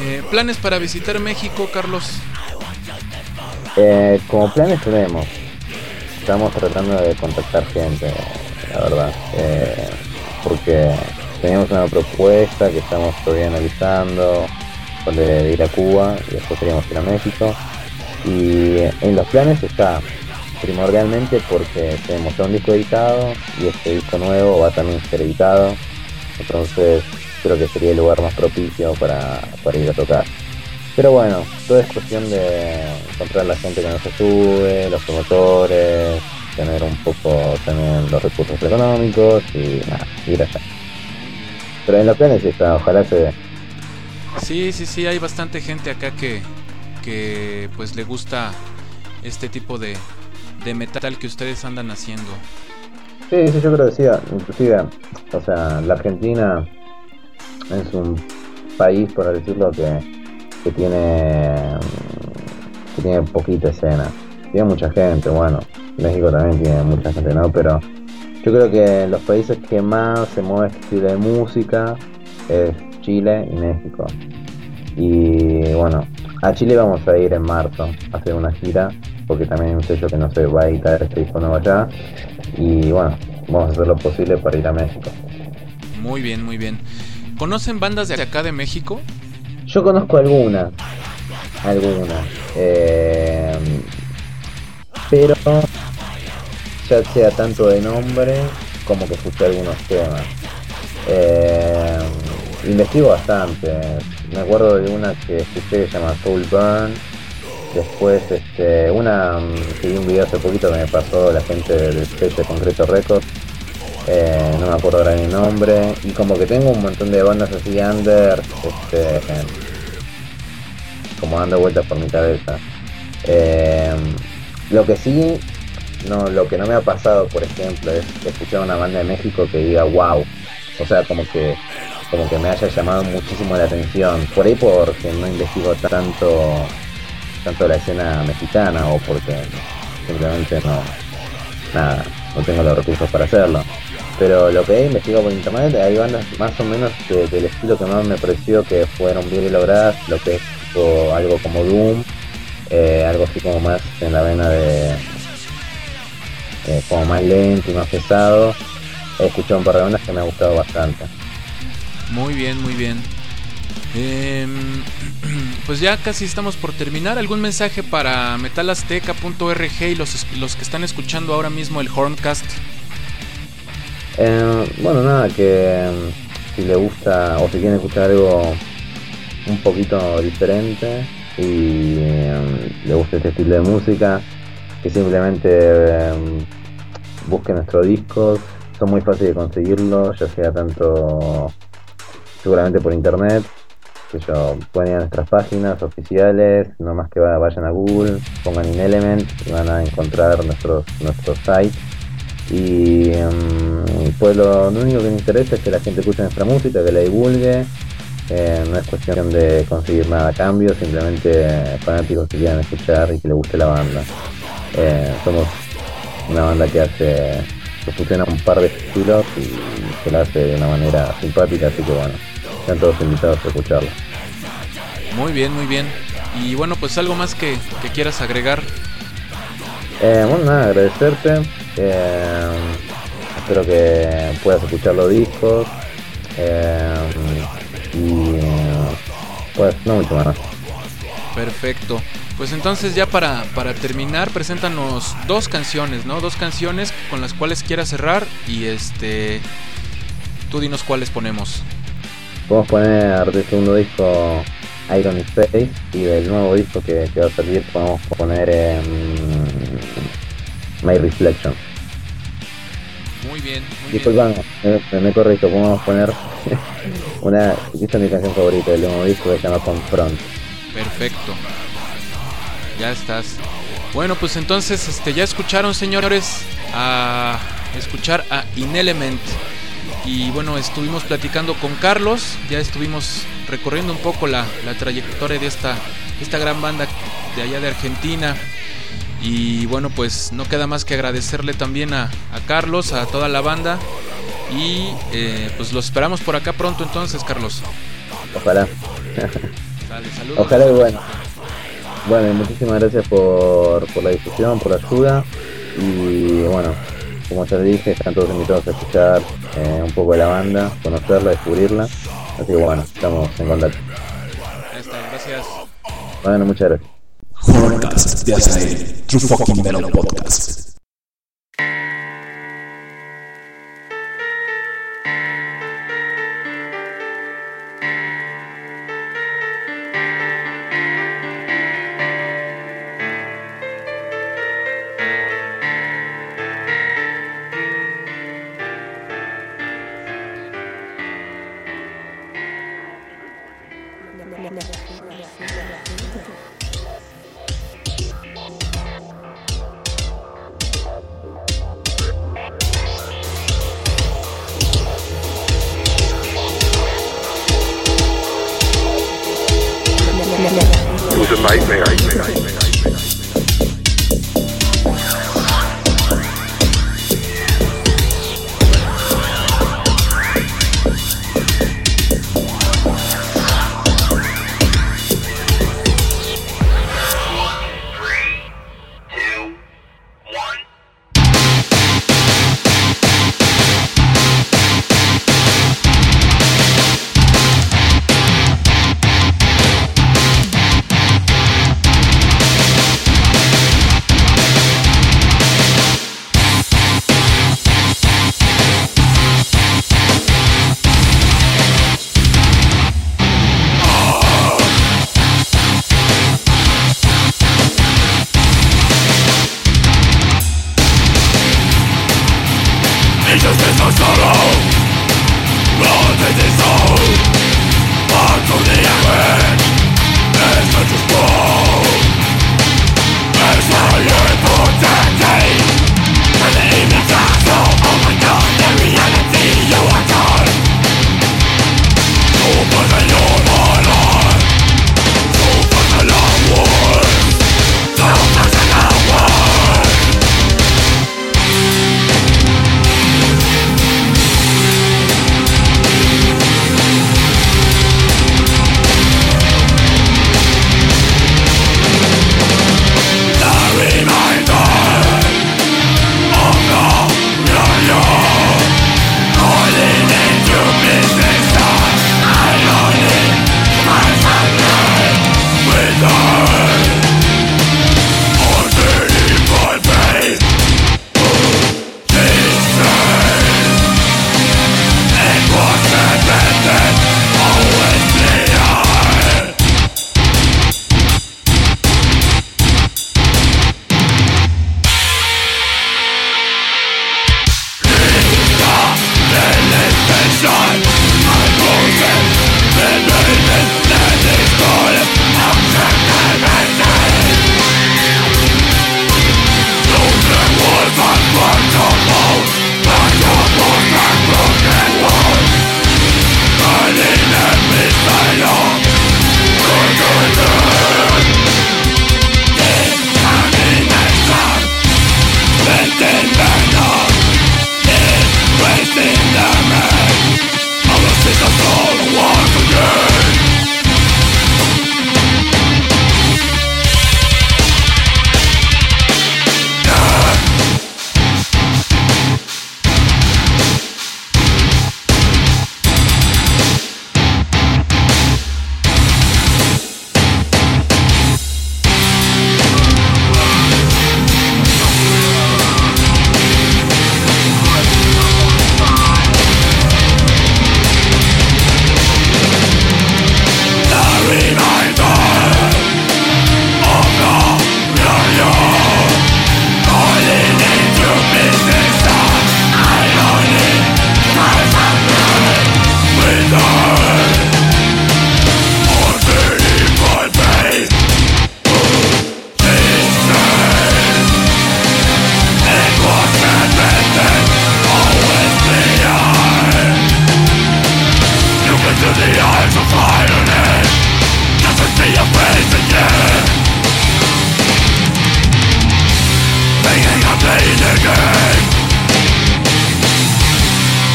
[SPEAKER 2] ¿Planes para visitar México, Carlos?
[SPEAKER 3] Como planes tenemos. Estamos tratando de contactar gente, la verdad. Porque teníamos una propuesta que estamos todavía analizando, de ir a Cuba y después queríamos ir a México. Y en los planes está primordialmente porque tenemos ya un disco editado y este disco nuevo va también a ser editado. Entonces creo que sería el lugar más propicio para ir a tocar. Pero bueno, todo es cuestión de encontrar la gente que nos sube, los promotores, tener un poco también los recursos económicos y nada, ir allá. Pero en los planes está, ojalá se dé.
[SPEAKER 2] Sí, hay bastante gente acá que pues le gusta este tipo de metal que ustedes andan haciendo.
[SPEAKER 3] Sí, yo creo que sí, inclusive, o sea, la Argentina es un país, por decirlo, que tiene poquita escena. Tiene mucha gente, bueno, México también tiene mucha gente, ¿no? Pero yo creo que los países que más se mueve este estilo de música es Chile y México. Y bueno, a Chile vamos a ir en marzo a hacer una gira, porque también hay un sello que no se va a editar este disco nuevo allá. Y bueno, vamos a hacer lo posible para ir a México.
[SPEAKER 2] Muy bien. ¿Conocen bandas de acá de México?
[SPEAKER 3] Yo conozco algunas, pero ya sea tanto de nombre como que escuché algunos temas. Investigo bastante. Me acuerdo de una que escuché que se llama Soul Burn. Después una que vi un video hace poquito que me pasó la gente del sello Concreto Records. No me acuerdo ahora el nombre. Y como que tengo un montón de bandas así under, como dando vueltas por mi cabeza. Lo que no me ha pasado, por ejemplo, es escuchar una banda de México que diga wow. O sea, como que me haya llamado muchísimo la atención. Por ahí porque no investigo tanto la escena mexicana, o porque simplemente no tengo los recursos para hacerlo. Pero lo que he investigado por internet, hay bandas más o menos del estilo que más me pareció que fueron bien logradas, lo que es tipo algo como Doom, algo así como más en la vena de como más lento y más pesado. He escuchado un par de bandas que me ha gustado bastante.
[SPEAKER 2] Muy bien. Pues ya casi estamos por terminar. ¿Algún mensaje para metalazteca.org y los que están escuchando ahora mismo el Horncast?
[SPEAKER 3] Bueno, nada, que si le gusta o si quieren escuchar algo un poquito diferente y le gusta este estilo de música, que simplemente busquen nuestros discos. Son muy fáciles de conseguirlos, ya sea tanto seguramente por internet, pueden ir a nuestras páginas oficiales, nomás que vayan a Google, pongan Inelement y van a encontrar nuestro site. Y pues lo único que me interesa es que la gente escuche nuestra música, que la divulgue. No es cuestión de conseguir nada a cambio, simplemente fanáticos que quieran escuchar y que les guste la banda. Somos una banda que fusiona un par de estilos y que lo hace de una manera simpática, así que bueno, están todos invitados a escucharlo.
[SPEAKER 2] Muy bien. Y bueno, pues algo más que quieras agregar.
[SPEAKER 3] Bueno, nada, agradecerte. Espero que puedas escuchar los discos. Y pues no mucho más.
[SPEAKER 2] Perfecto. Pues entonces ya para terminar, preséntanos dos canciones, ¿no? Dos canciones con las cuales quieras cerrar y tú dinos cuáles ponemos.
[SPEAKER 3] Podemos poner del segundo disco Iron Space, y del nuevo disco que va a salir podemos poner My Reflection.
[SPEAKER 2] Muy bien.
[SPEAKER 3] Disculpame, me corrijo, podemos poner esta es mi canción favorita del nuevo disco, que se llama Confront.
[SPEAKER 2] Perfecto. Ya estás. Bueno, pues entonces ya escucharon, señores, a escuchar a Inelement. Y bueno, estuvimos platicando con Carlos, ya estuvimos recorriendo un poco la trayectoria de esta gran banda de allá de Argentina. Y bueno, pues no queda más que agradecerle también a Carlos, a toda la banda. Y pues los esperamos por acá pronto entonces, Carlos.
[SPEAKER 3] Ojalá.
[SPEAKER 2] Dale, saludos.
[SPEAKER 3] Ojalá y bueno. Bueno, y muchísimas gracias por la difusión, por la ayuda. Y bueno, como ya les dije, están todos invitados a escuchar un poco de la banda, conocerla, descubrirla. Así que bueno, estamos en contacto.
[SPEAKER 2] Ahí está, gracias.
[SPEAKER 3] Bueno, muchas gracias.
[SPEAKER 4] Horncast de Azael, True Fucking Metal Podcast.
[SPEAKER 5] It was a nightmare.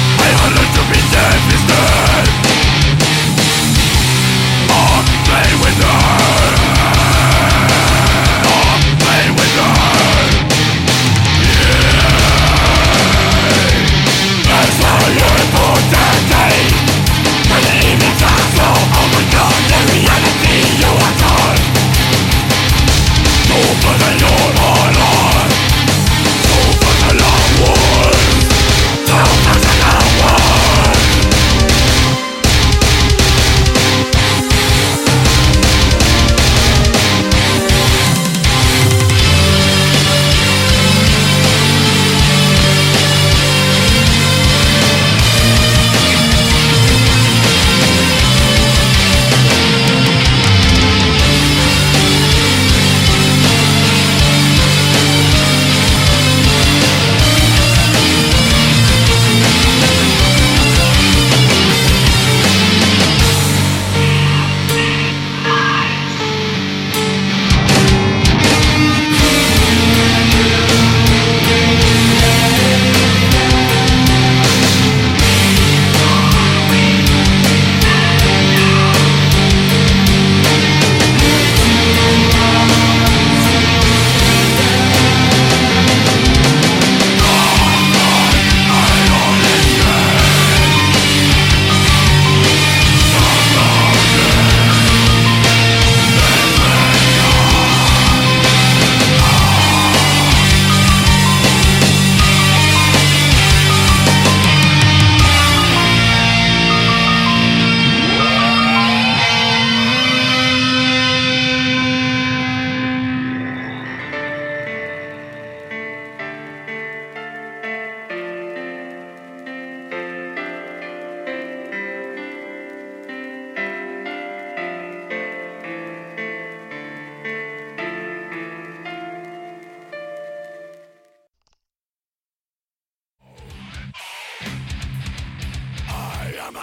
[SPEAKER 6] Play with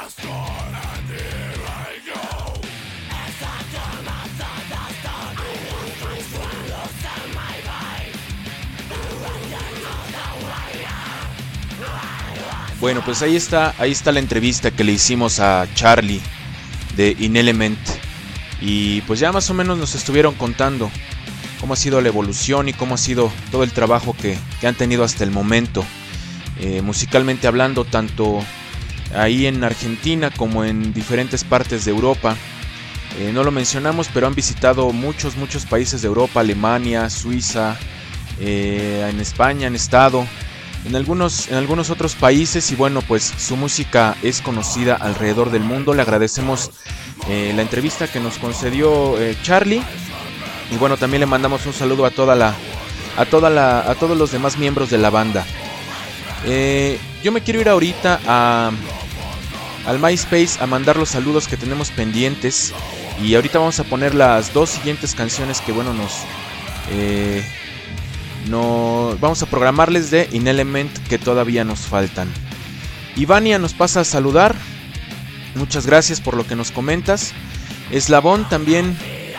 [SPEAKER 1] Bueno, pues ahí está la entrevista que le hicimos a Charlie de Inelement. Y pues ya más o menos nos estuvieron contando cómo ha sido la evolución y cómo ha sido todo el trabajo que han tenido hasta el momento. Musicalmente hablando, tanto ahí en Argentina como en diferentes partes de Europa. No lo mencionamos, pero han visitado muchos países de Europa, Alemania, Suiza, en España han estado, en algunos otros países, y bueno, pues su música es conocida alrededor del mundo. Le agradecemos la entrevista que nos concedió Charlie, y bueno, también le mandamos un saludo a todos los demás miembros de la banda. Yo me quiero ir ahorita al MySpace a mandar los saludos que tenemos pendientes, y ahorita vamos a poner las dos siguientes canciones que bueno vamos a programarles de Inelement, que todavía nos faltan. Ivania nos pasa a saludar, muchas gracias por lo que nos comentas. Eslabón también,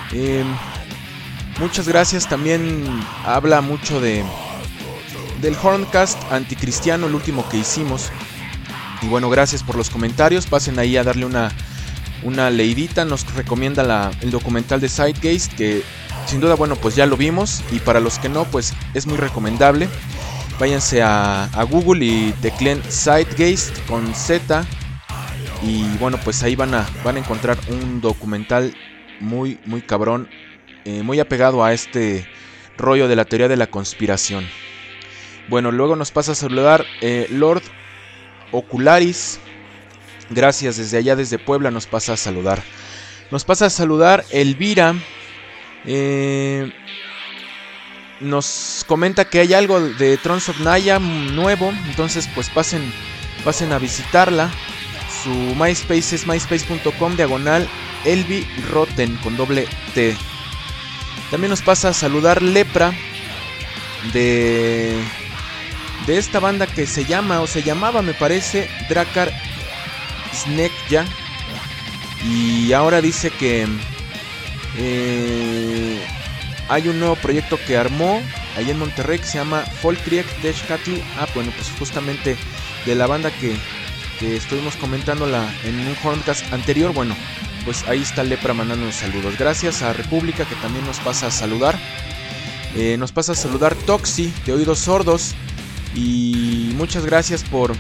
[SPEAKER 1] muchas gracias, también habla mucho del Horncast anticristiano, el último que hicimos. Y bueno, gracias por los comentarios, pasen ahí a darle una leidita. Nos recomienda el documental de Zeitgeist, que sin duda, bueno, pues ya lo vimos, y para los que no, pues es muy recomendable. Váyanse a Google y tecleen Zeitgeist con Z, y bueno, pues ahí van a encontrar un documental muy cabrón, muy apegado a este rollo de la teoría de la conspiración. Bueno, luego nos pasa a saludar Lord Ocularis, gracias, desde allá, desde Puebla nos pasa a saludar. Nos pasa a saludar Elvira, nos comenta que hay algo de Thrones of Naya nuevo, entonces pues pasen a visitarla. Su MySpace es myspace.com/Elvi Rotten con doble T. También nos pasa a saludar Lepra de esta banda que se llamaba, me parece, Drakkar Snekja, y ahora dice que hay un nuevo proyecto que armó allá en Monterrey que se llama Folkriek Deshkatl. Bueno, pues justamente de la banda que estuvimos comentando en un Horncast anterior. Bueno, pues ahí está Lepra mandándonos saludos. Gracias a República, que también nos pasa a saludar. Nos pasa a saludar Toxi de Oídos Sordos, y muchas gracias por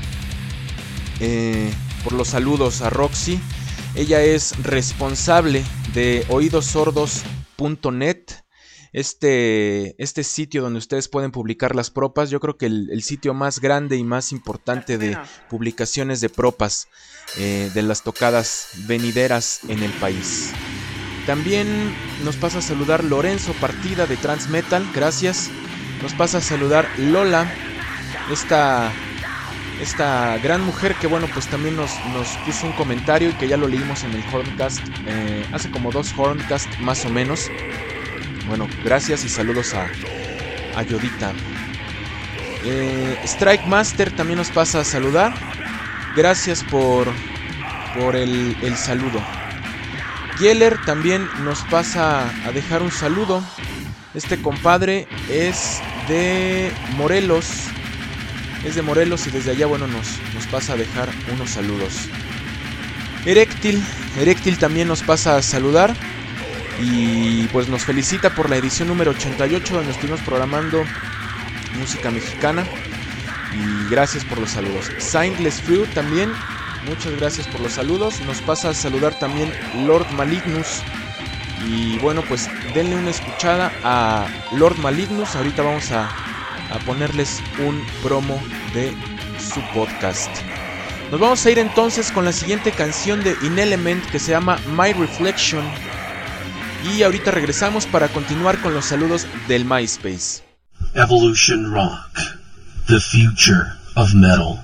[SPEAKER 1] los saludos a Roxy. Ella es responsable de oidosordos.net, este sitio donde ustedes pueden publicar las propas. Yo creo que el sitio más grande y más importante de publicaciones de propas de las tocadas venideras en el país. También nos pasa a saludar Lorenzo Partida de Transmetal, gracias. Nos pasa a saludar Lola, esta gran mujer que bueno, pues también nos puso un comentario y que ya lo leímos en el Horncast, hace como 2 Horncast más o menos. Bueno, gracias y saludos a Yodita. Strike Master también nos pasa a saludar, gracias por el saludo. Yeller también nos pasa a dejar un saludo. Este compadre es de Morelos. Y desde allá, bueno, nos pasa a dejar unos saludos. Erectil también nos pasa a saludar, y pues nos felicita por la edición número 88, donde estuvimos programando música mexicana, y gracias por los saludos. Saintless Few también, muchas gracias por los saludos. Nos pasa a saludar también Lord Malignus, y bueno, pues denle una escuchada a Lord Malignus. Ahorita vamos a ponerles un promo de su podcast. Nos vamos a ir entonces con la siguiente canción de Inelement, que se llama My Reflection, y ahorita regresamos para continuar con los saludos del MySpace.
[SPEAKER 5] Evolution Rock, the future of metal.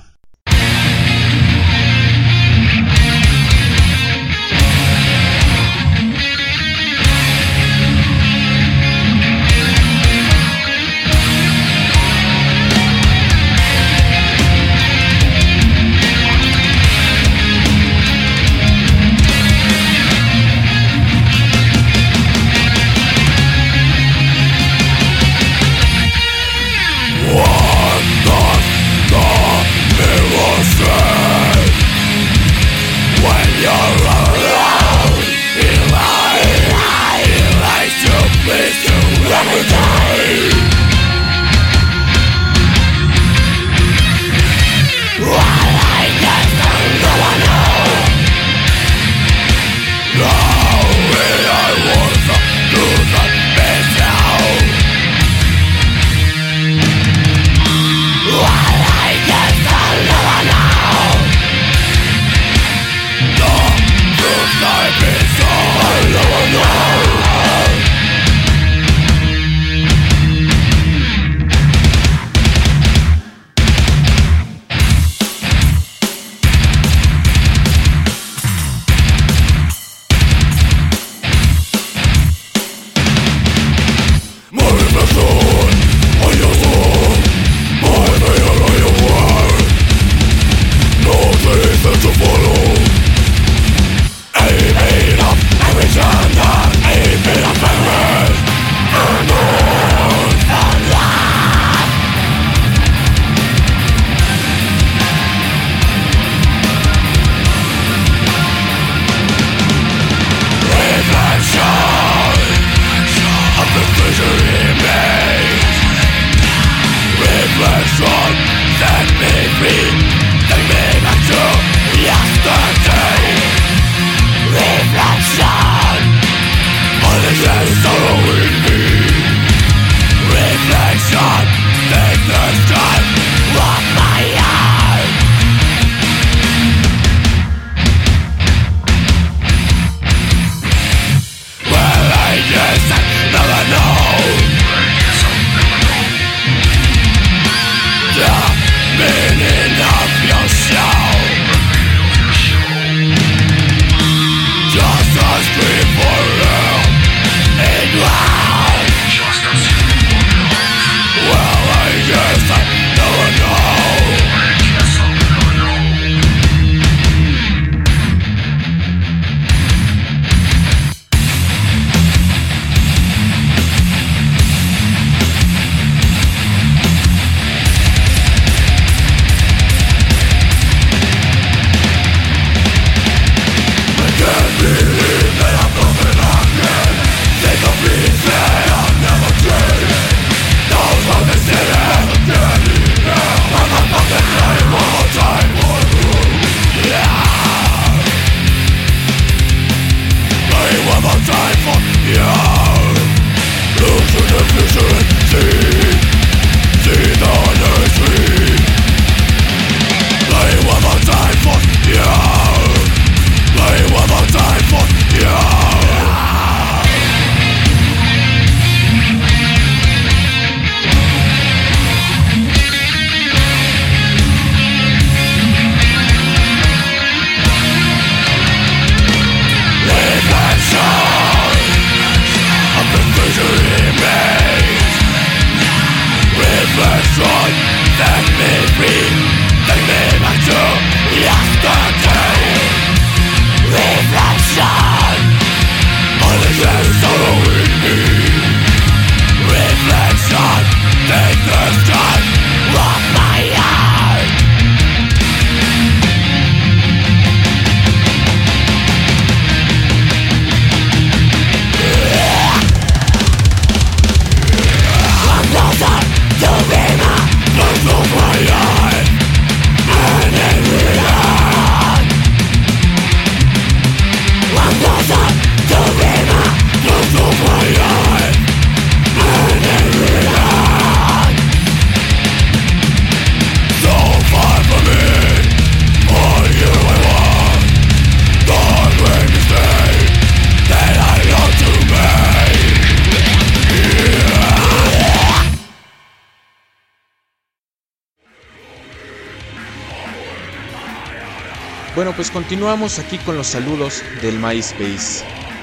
[SPEAKER 1] Bueno, pues continuamos aquí con los saludos del MySpace.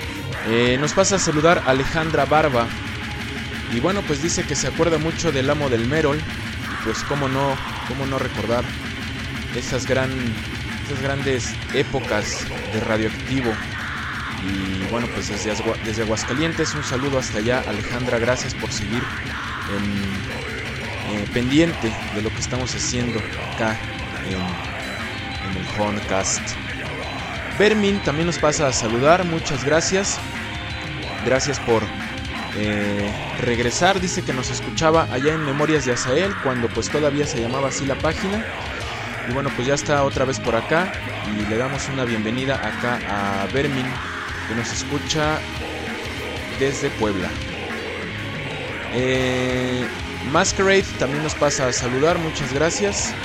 [SPEAKER 1] Nos pasa a saludar Alejandra Barba. Y bueno, pues dice que se acuerda mucho del amo del Merol. Y pues cómo no recordar esas grandes épocas de Radioactivo. Y bueno, pues desde Aguascalientes, un saludo hasta allá, Alejandra. Gracias por seguir pendiente de lo que estamos haciendo acá en el Horncast. Vermin también nos pasa a saludar. Muchas gracias. Gracias por regresar. Dice que nos escuchaba allá en Memorias de Azael, cuando pues todavía se llamaba así la página. Y bueno, pues ya está otra vez por acá. Y le damos una bienvenida acá a Vermin, que nos escucha desde Puebla. Masquerade también nos pasa a saludar, muchas gracias.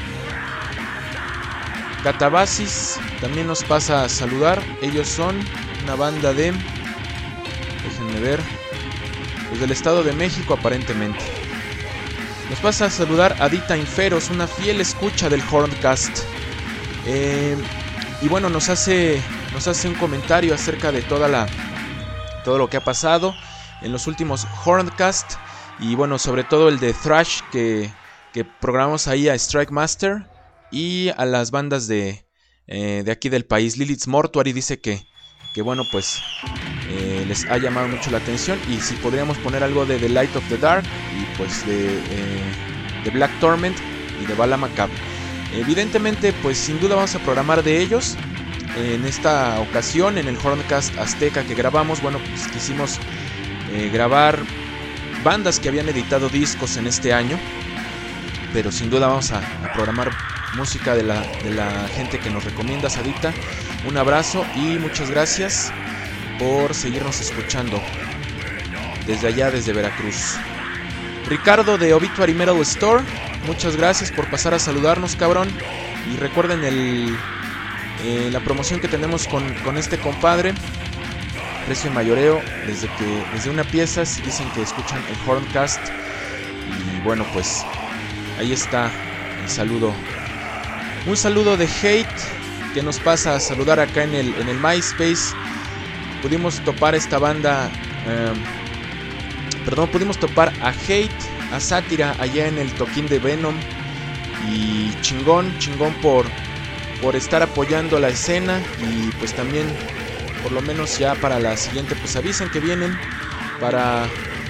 [SPEAKER 1] Catabasis también nos pasa a saludar. Ellos son una banda de... déjenme ver... pues del Estado de México aparentemente. Nos pasa a saludar Adita Inferos, una fiel escucha del Horncast. Y bueno, nos hace un comentario acerca de todo lo que ha pasado en los últimos Horncast. Y bueno, sobre todo el de Thrash que programamos ahí a Strike Master y a las bandas de aquí del país. Lilith's Mortuary dice que bueno, pues les ha llamado mucho la atención. Y si podríamos poner algo de The Light of the Dark y pues de Black Torment y de Bala Macabre. Evidentemente, pues sin duda vamos a programar de ellos. En esta ocasión, en el Horncast Azteca que grabamos, bueno, pues quisimos grabar bandas que habían editado discos en este año. Pero sin duda vamos a programar música de la gente que nos recomienda, Sadita. Un abrazo y muchas gracias por seguirnos escuchando desde allá, desde Veracruz. Ricardo de Obituary Metal Store, muchas gracias por pasar a saludarnos, cabrón. Y recuerden la promoción que tenemos con este compadre. Precio en mayoreo, desde una pieza, dicen que escuchan el Horncast. Y bueno, pues ahí está el saludo. Un saludo de Hate, que nos pasa a saludar acá en el MySpace. Pudimos topar esta banda, pudimos topar a Hate, a Sátira allá en el toquín de Venom. Y chingón por estar apoyando la escena. Y pues también, por lo menos ya para la siguiente, pues avisen que vienen para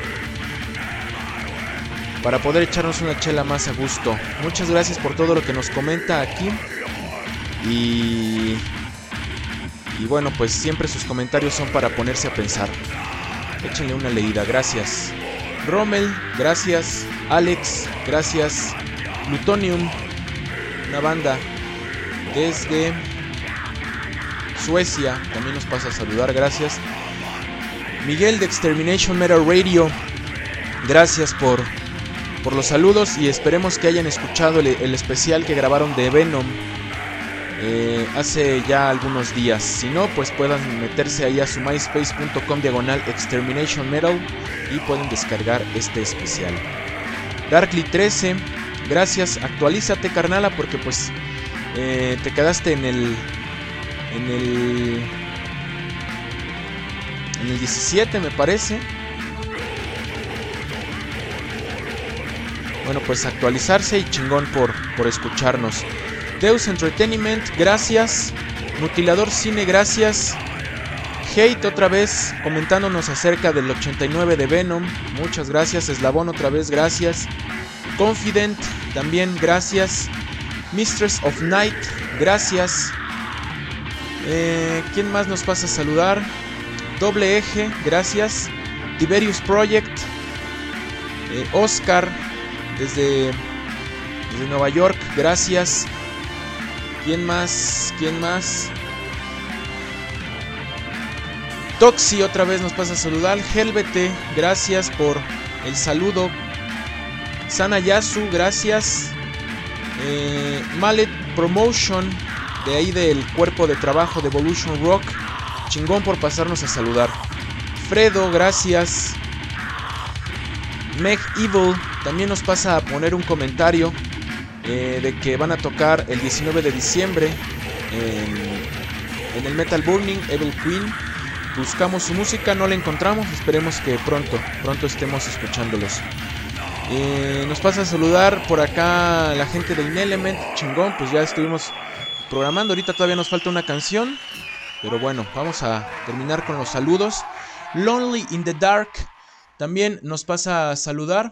[SPEAKER 1] poder echarnos una chela más a gusto. Muchas gracias por todo lo que nos comenta aquí. Y bueno, pues siempre sus comentarios son para ponerse a pensar. Échenle una leída, gracias. Rommel, gracias. Alex, gracias. Plutonium, una banda desde Suecia, también nos pasa a saludar, gracias. Miguel de Extermination Metal Radio, gracias por los saludos y esperemos que hayan escuchado el especial que grabaron de Venom hace ya algunos días. Si no, pues puedan meterse ahí a su myspace.com/Extermination Metal y pueden descargar este especial. Darkly 13, gracias. Actualízate, carnala, porque pues te quedaste en el 17, me parece. Bueno, pues actualizarse y chingón por escucharnos. Deus Entertainment, gracias. Mutilador Cine, gracias. Hate otra vez comentándonos acerca del 89 de Venom, muchas gracias. Eslabón otra vez, gracias. Confident, también gracias. Mistress of Night, gracias. ¿Quién más nos pasa a saludar? Doble Eje, gracias. Tiberius Project, Oscar desde Nueva York, gracias. ¿Quién más? Toxi otra vez nos pasa a saludar. Helvete, gracias por el saludo. Sanayasu, gracias. Mallet Promotion, de ahí del cuerpo de trabajo de Evolution Rock, chingón por pasarnos a saludar. Fredo, gracias. Meg Evil también nos pasa a poner un comentario de que van a tocar el 19 de diciembre en el Metal Burning, Evil Queen. Buscamos su música, no la encontramos, esperemos que pronto estemos escuchándolos. Nos pasa a saludar por acá la gente de Inelement, chingón, pues ya estuvimos programando, ahorita todavía nos falta una canción, pero bueno, vamos a terminar con los saludos. Lonely in the Dark también nos pasa a saludar.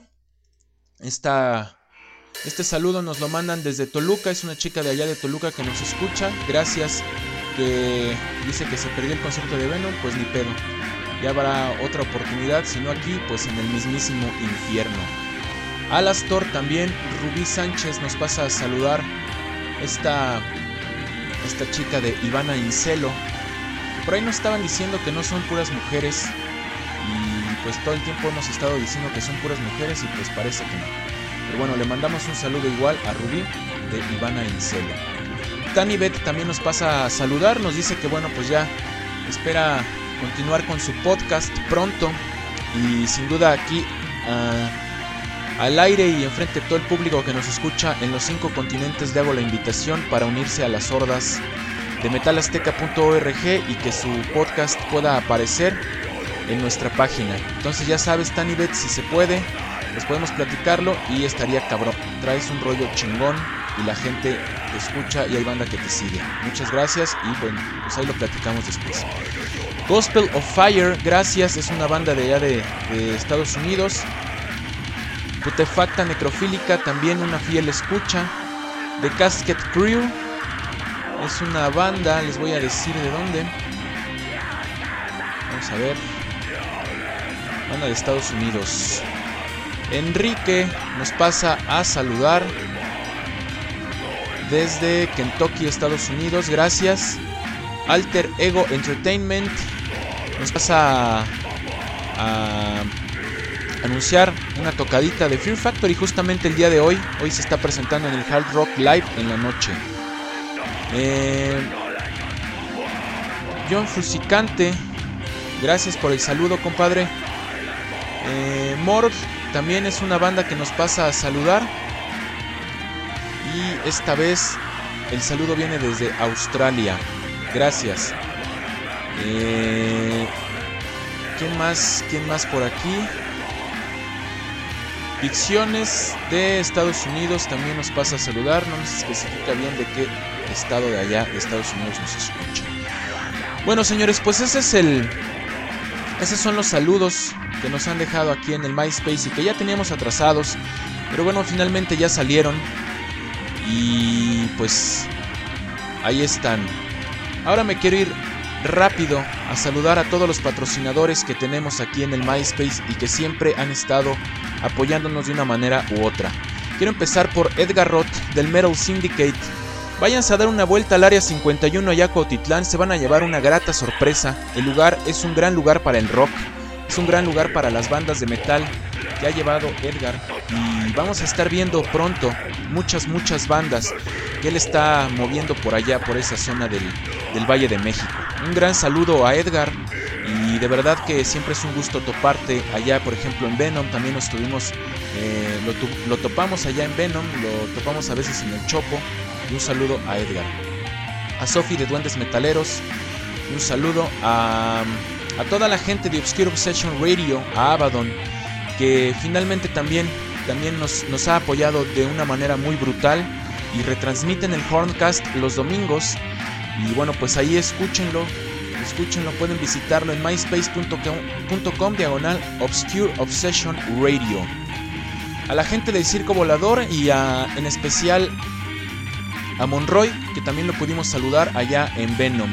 [SPEAKER 1] Este saludo nos lo mandan desde Toluca, es una chica de allá de Toluca que nos escucha, gracias. Que dice que se perdió el concierto de Venom, pues ni pedo. ya habrá otra oportunidad, si no aquí, pues en el mismísimo infierno. Alastor también, Rubí Sánchez nos pasa a saludar, esta chica de Ivana Incelo. Por ahí nos estaban diciendo que no son puras mujeres, y pues todo el tiempo hemos estado diciendo que son puras mujeres y pues parece que no. Pero bueno, le mandamos un saludo igual a Rubí de Ivana Incelo. Tani Bet también nos pasa a saludar, nos dice que bueno, pues ya espera continuar con su podcast pronto, y sin duda aquí al aire y enfrente de todo el público que nos escucha en los 5 continentes le hago la invitación para unirse a las hordas de metalazteca.org y que su podcast pueda aparecer en nuestra página. Entonces ya sabes, Tani Bet, si se puede, pues podemos platicarlo y estaría cabrón. Traes un rollo chingón y la gente te escucha y hay banda que te sigue. Muchas gracias y bueno, pues ahí lo platicamos después. Gospel of Fire, gracias, es una banda de allá de Estados Unidos. Putefacta Necrofílica, también una fiel escucha. The Casket Crew, es una banda, les voy a decir de dónde. Vamos a ver. Banda de Estados Unidos. Enrique nos pasa a saludar desde Kentucky, Estados Unidos, gracias. Alter Ego Entertainment nos pasa a anunciar una tocadita de Fear Factory justamente el día de hoy. Hoy se está presentando en el Hard Rock Live en la noche. John Fusicante, gracias por el saludo, compadre. Morg también es una banda que nos pasa a saludar. Y esta vez el saludo viene desde Australia. Gracias. ¿Quién más por aquí? Ficciones de Estados Unidos también nos pasa a saludar. No nos especifica bien de qué estado de allá de Estados Unidos nos escucha. Bueno, señores, pues esos son los saludos que nos han dejado aquí en el MySpace y que ya teníamos atrasados, pero bueno, finalmente ya salieron y pues ahí están. Ahora me quiero ir rápido a saludar a todos los patrocinadores que tenemos aquí en el MySpace y que siempre han estado apoyándonos de una manera u otra. Quiero empezar por Edgar Roth del Metal Syndicate. Váyanse a dar una vuelta al área 51 allá a Cuautitlán, se van a llevar una grata sorpresa. El lugar es un gran lugar para el rock, es un gran lugar para las bandas de metal que ha llevado Edgar, y vamos a estar viendo pronto muchas bandas que él está moviendo por allá, por esa zona del Valle de México. Un gran saludo a Edgar, y de verdad que siempre es un gusto toparte allá, por ejemplo en Venom. También nos tuvimos, lo topamos allá en Venom, lo topamos a veces en el Chopo. Y un saludo a Edgar. A Sophie de Duendes Metaleros, y un saludo a toda la gente de Obscure Obsession Radio, a Abaddon, que finalmente también nos ha apoyado de una manera muy brutal y retransmiten el Horncast los domingos. Y bueno, pues ahí escúchenlo, pueden visitarlo en myspace.com/Obscure Obsession Radio. A la gente del Circo Volador y en especial a Monroy, que también lo pudimos saludar allá en Venom.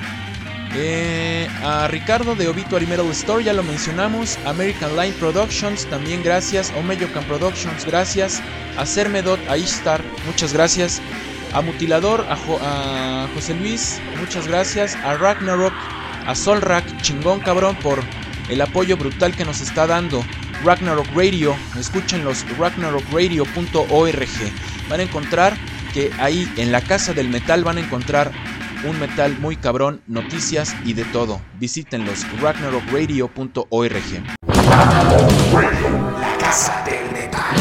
[SPEAKER 1] A Ricardo de Obituary Metal Store, ya lo mencionamos. American Line Productions, también gracias. Omeyocan Productions, gracias. A Cermedot, a Ishtar, muchas gracias. A Mutilador, a José Luis, muchas gracias. A Ragnarok, a Solrak, chingón cabrón por el apoyo brutal que nos está dando. Ragnarok Radio, escúchenlos, ragnarokradio.org. Van a encontrar que ahí en la Casa del Metal van a encontrar un metal muy cabrón, noticias y de todo. Visítenlos, ragnarokradio.org.
[SPEAKER 4] La Casa del Metal.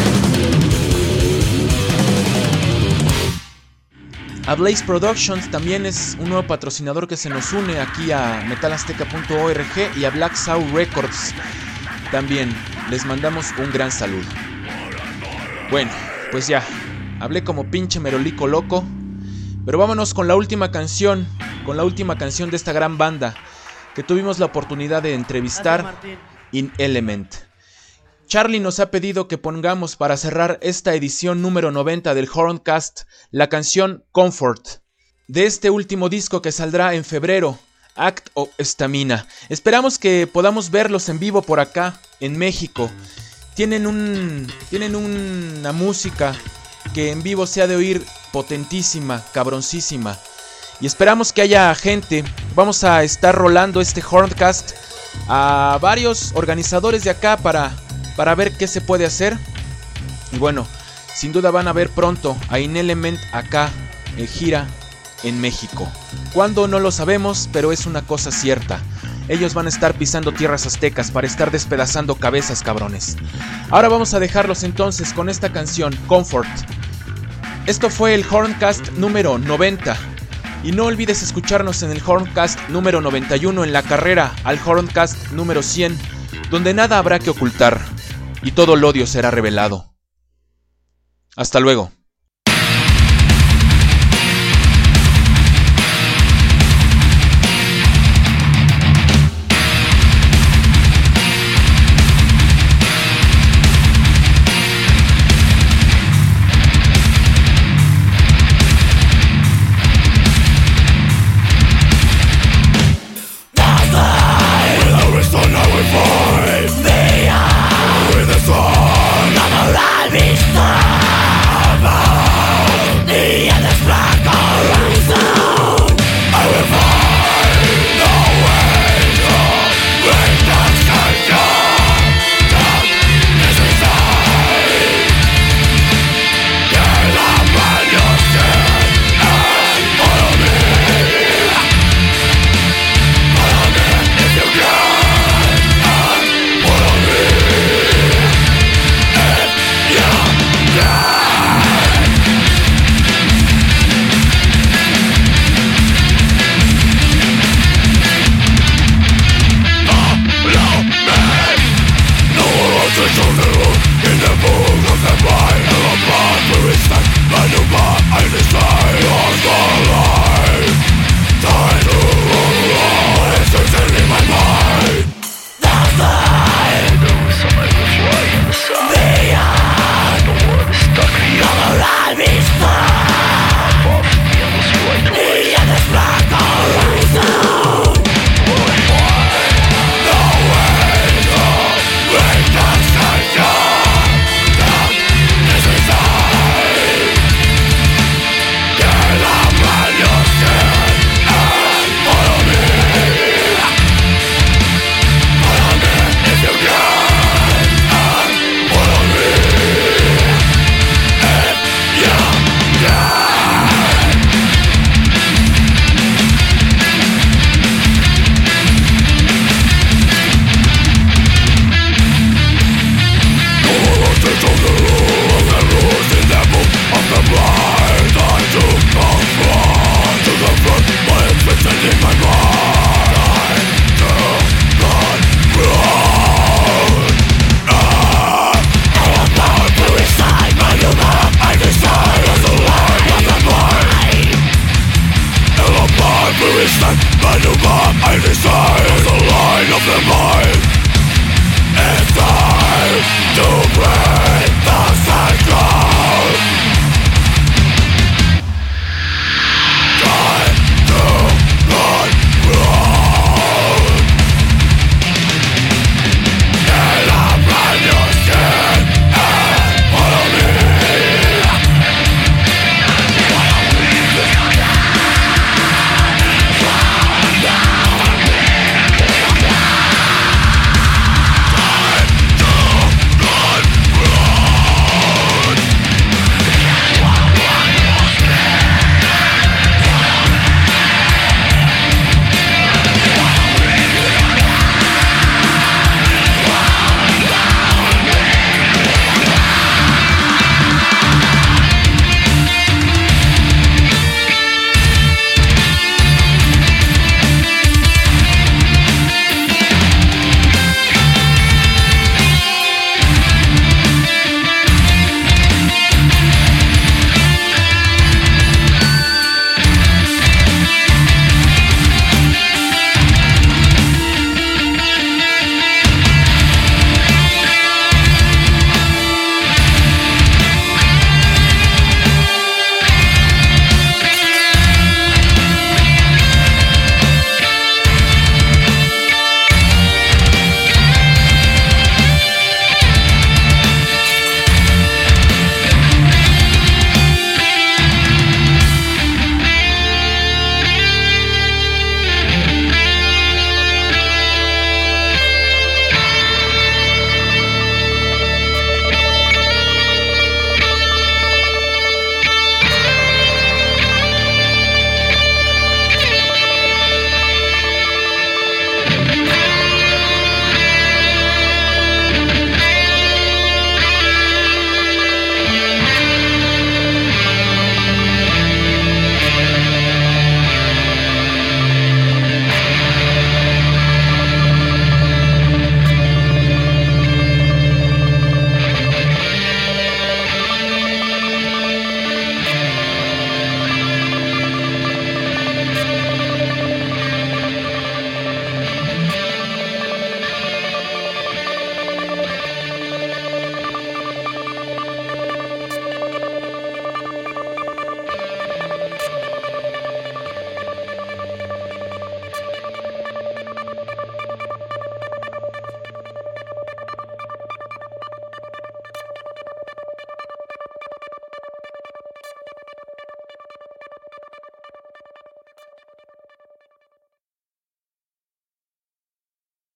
[SPEAKER 1] A Blaze Productions también es un nuevo patrocinador que se nos une aquí a metalazteca.org, y a Black Soul Records también les mandamos un gran saludo. Bueno, pues ya hablé como pinche merolico loco, pero vámonos con la última canción de esta gran banda que tuvimos la oportunidad de entrevistar, Inelement. Charlie nos ha pedido que pongamos para cerrar esta edición número 90 del Horncast la canción Comfort, de este último disco que saldrá en febrero, Act of Stamina. Esperamos que podamos verlos en vivo por acá, en México. Tienen una música que en vivo se ha de oír potentísima, cabroncísima. Y esperamos que haya gente. Vamos a estar rolando este Horncast a varios organizadores de acá para ver qué se puede hacer. Y bueno, sin duda van a ver pronto a Inelement acá en gira en México. ¿Cuándo? No lo sabemos, pero es una cosa cierta. Ellos van a estar pisando tierras aztecas para estar despedazando cabezas, cabrones. Ahora vamos a dejarlos entonces con esta canción, Comfort. Esto fue el Horncast número 90. Y no olvides escucharnos en el Horncast número 91 en la carrera al Horncast número 100, donde nada habrá que ocultar y todo el odio será revelado. Hasta luego.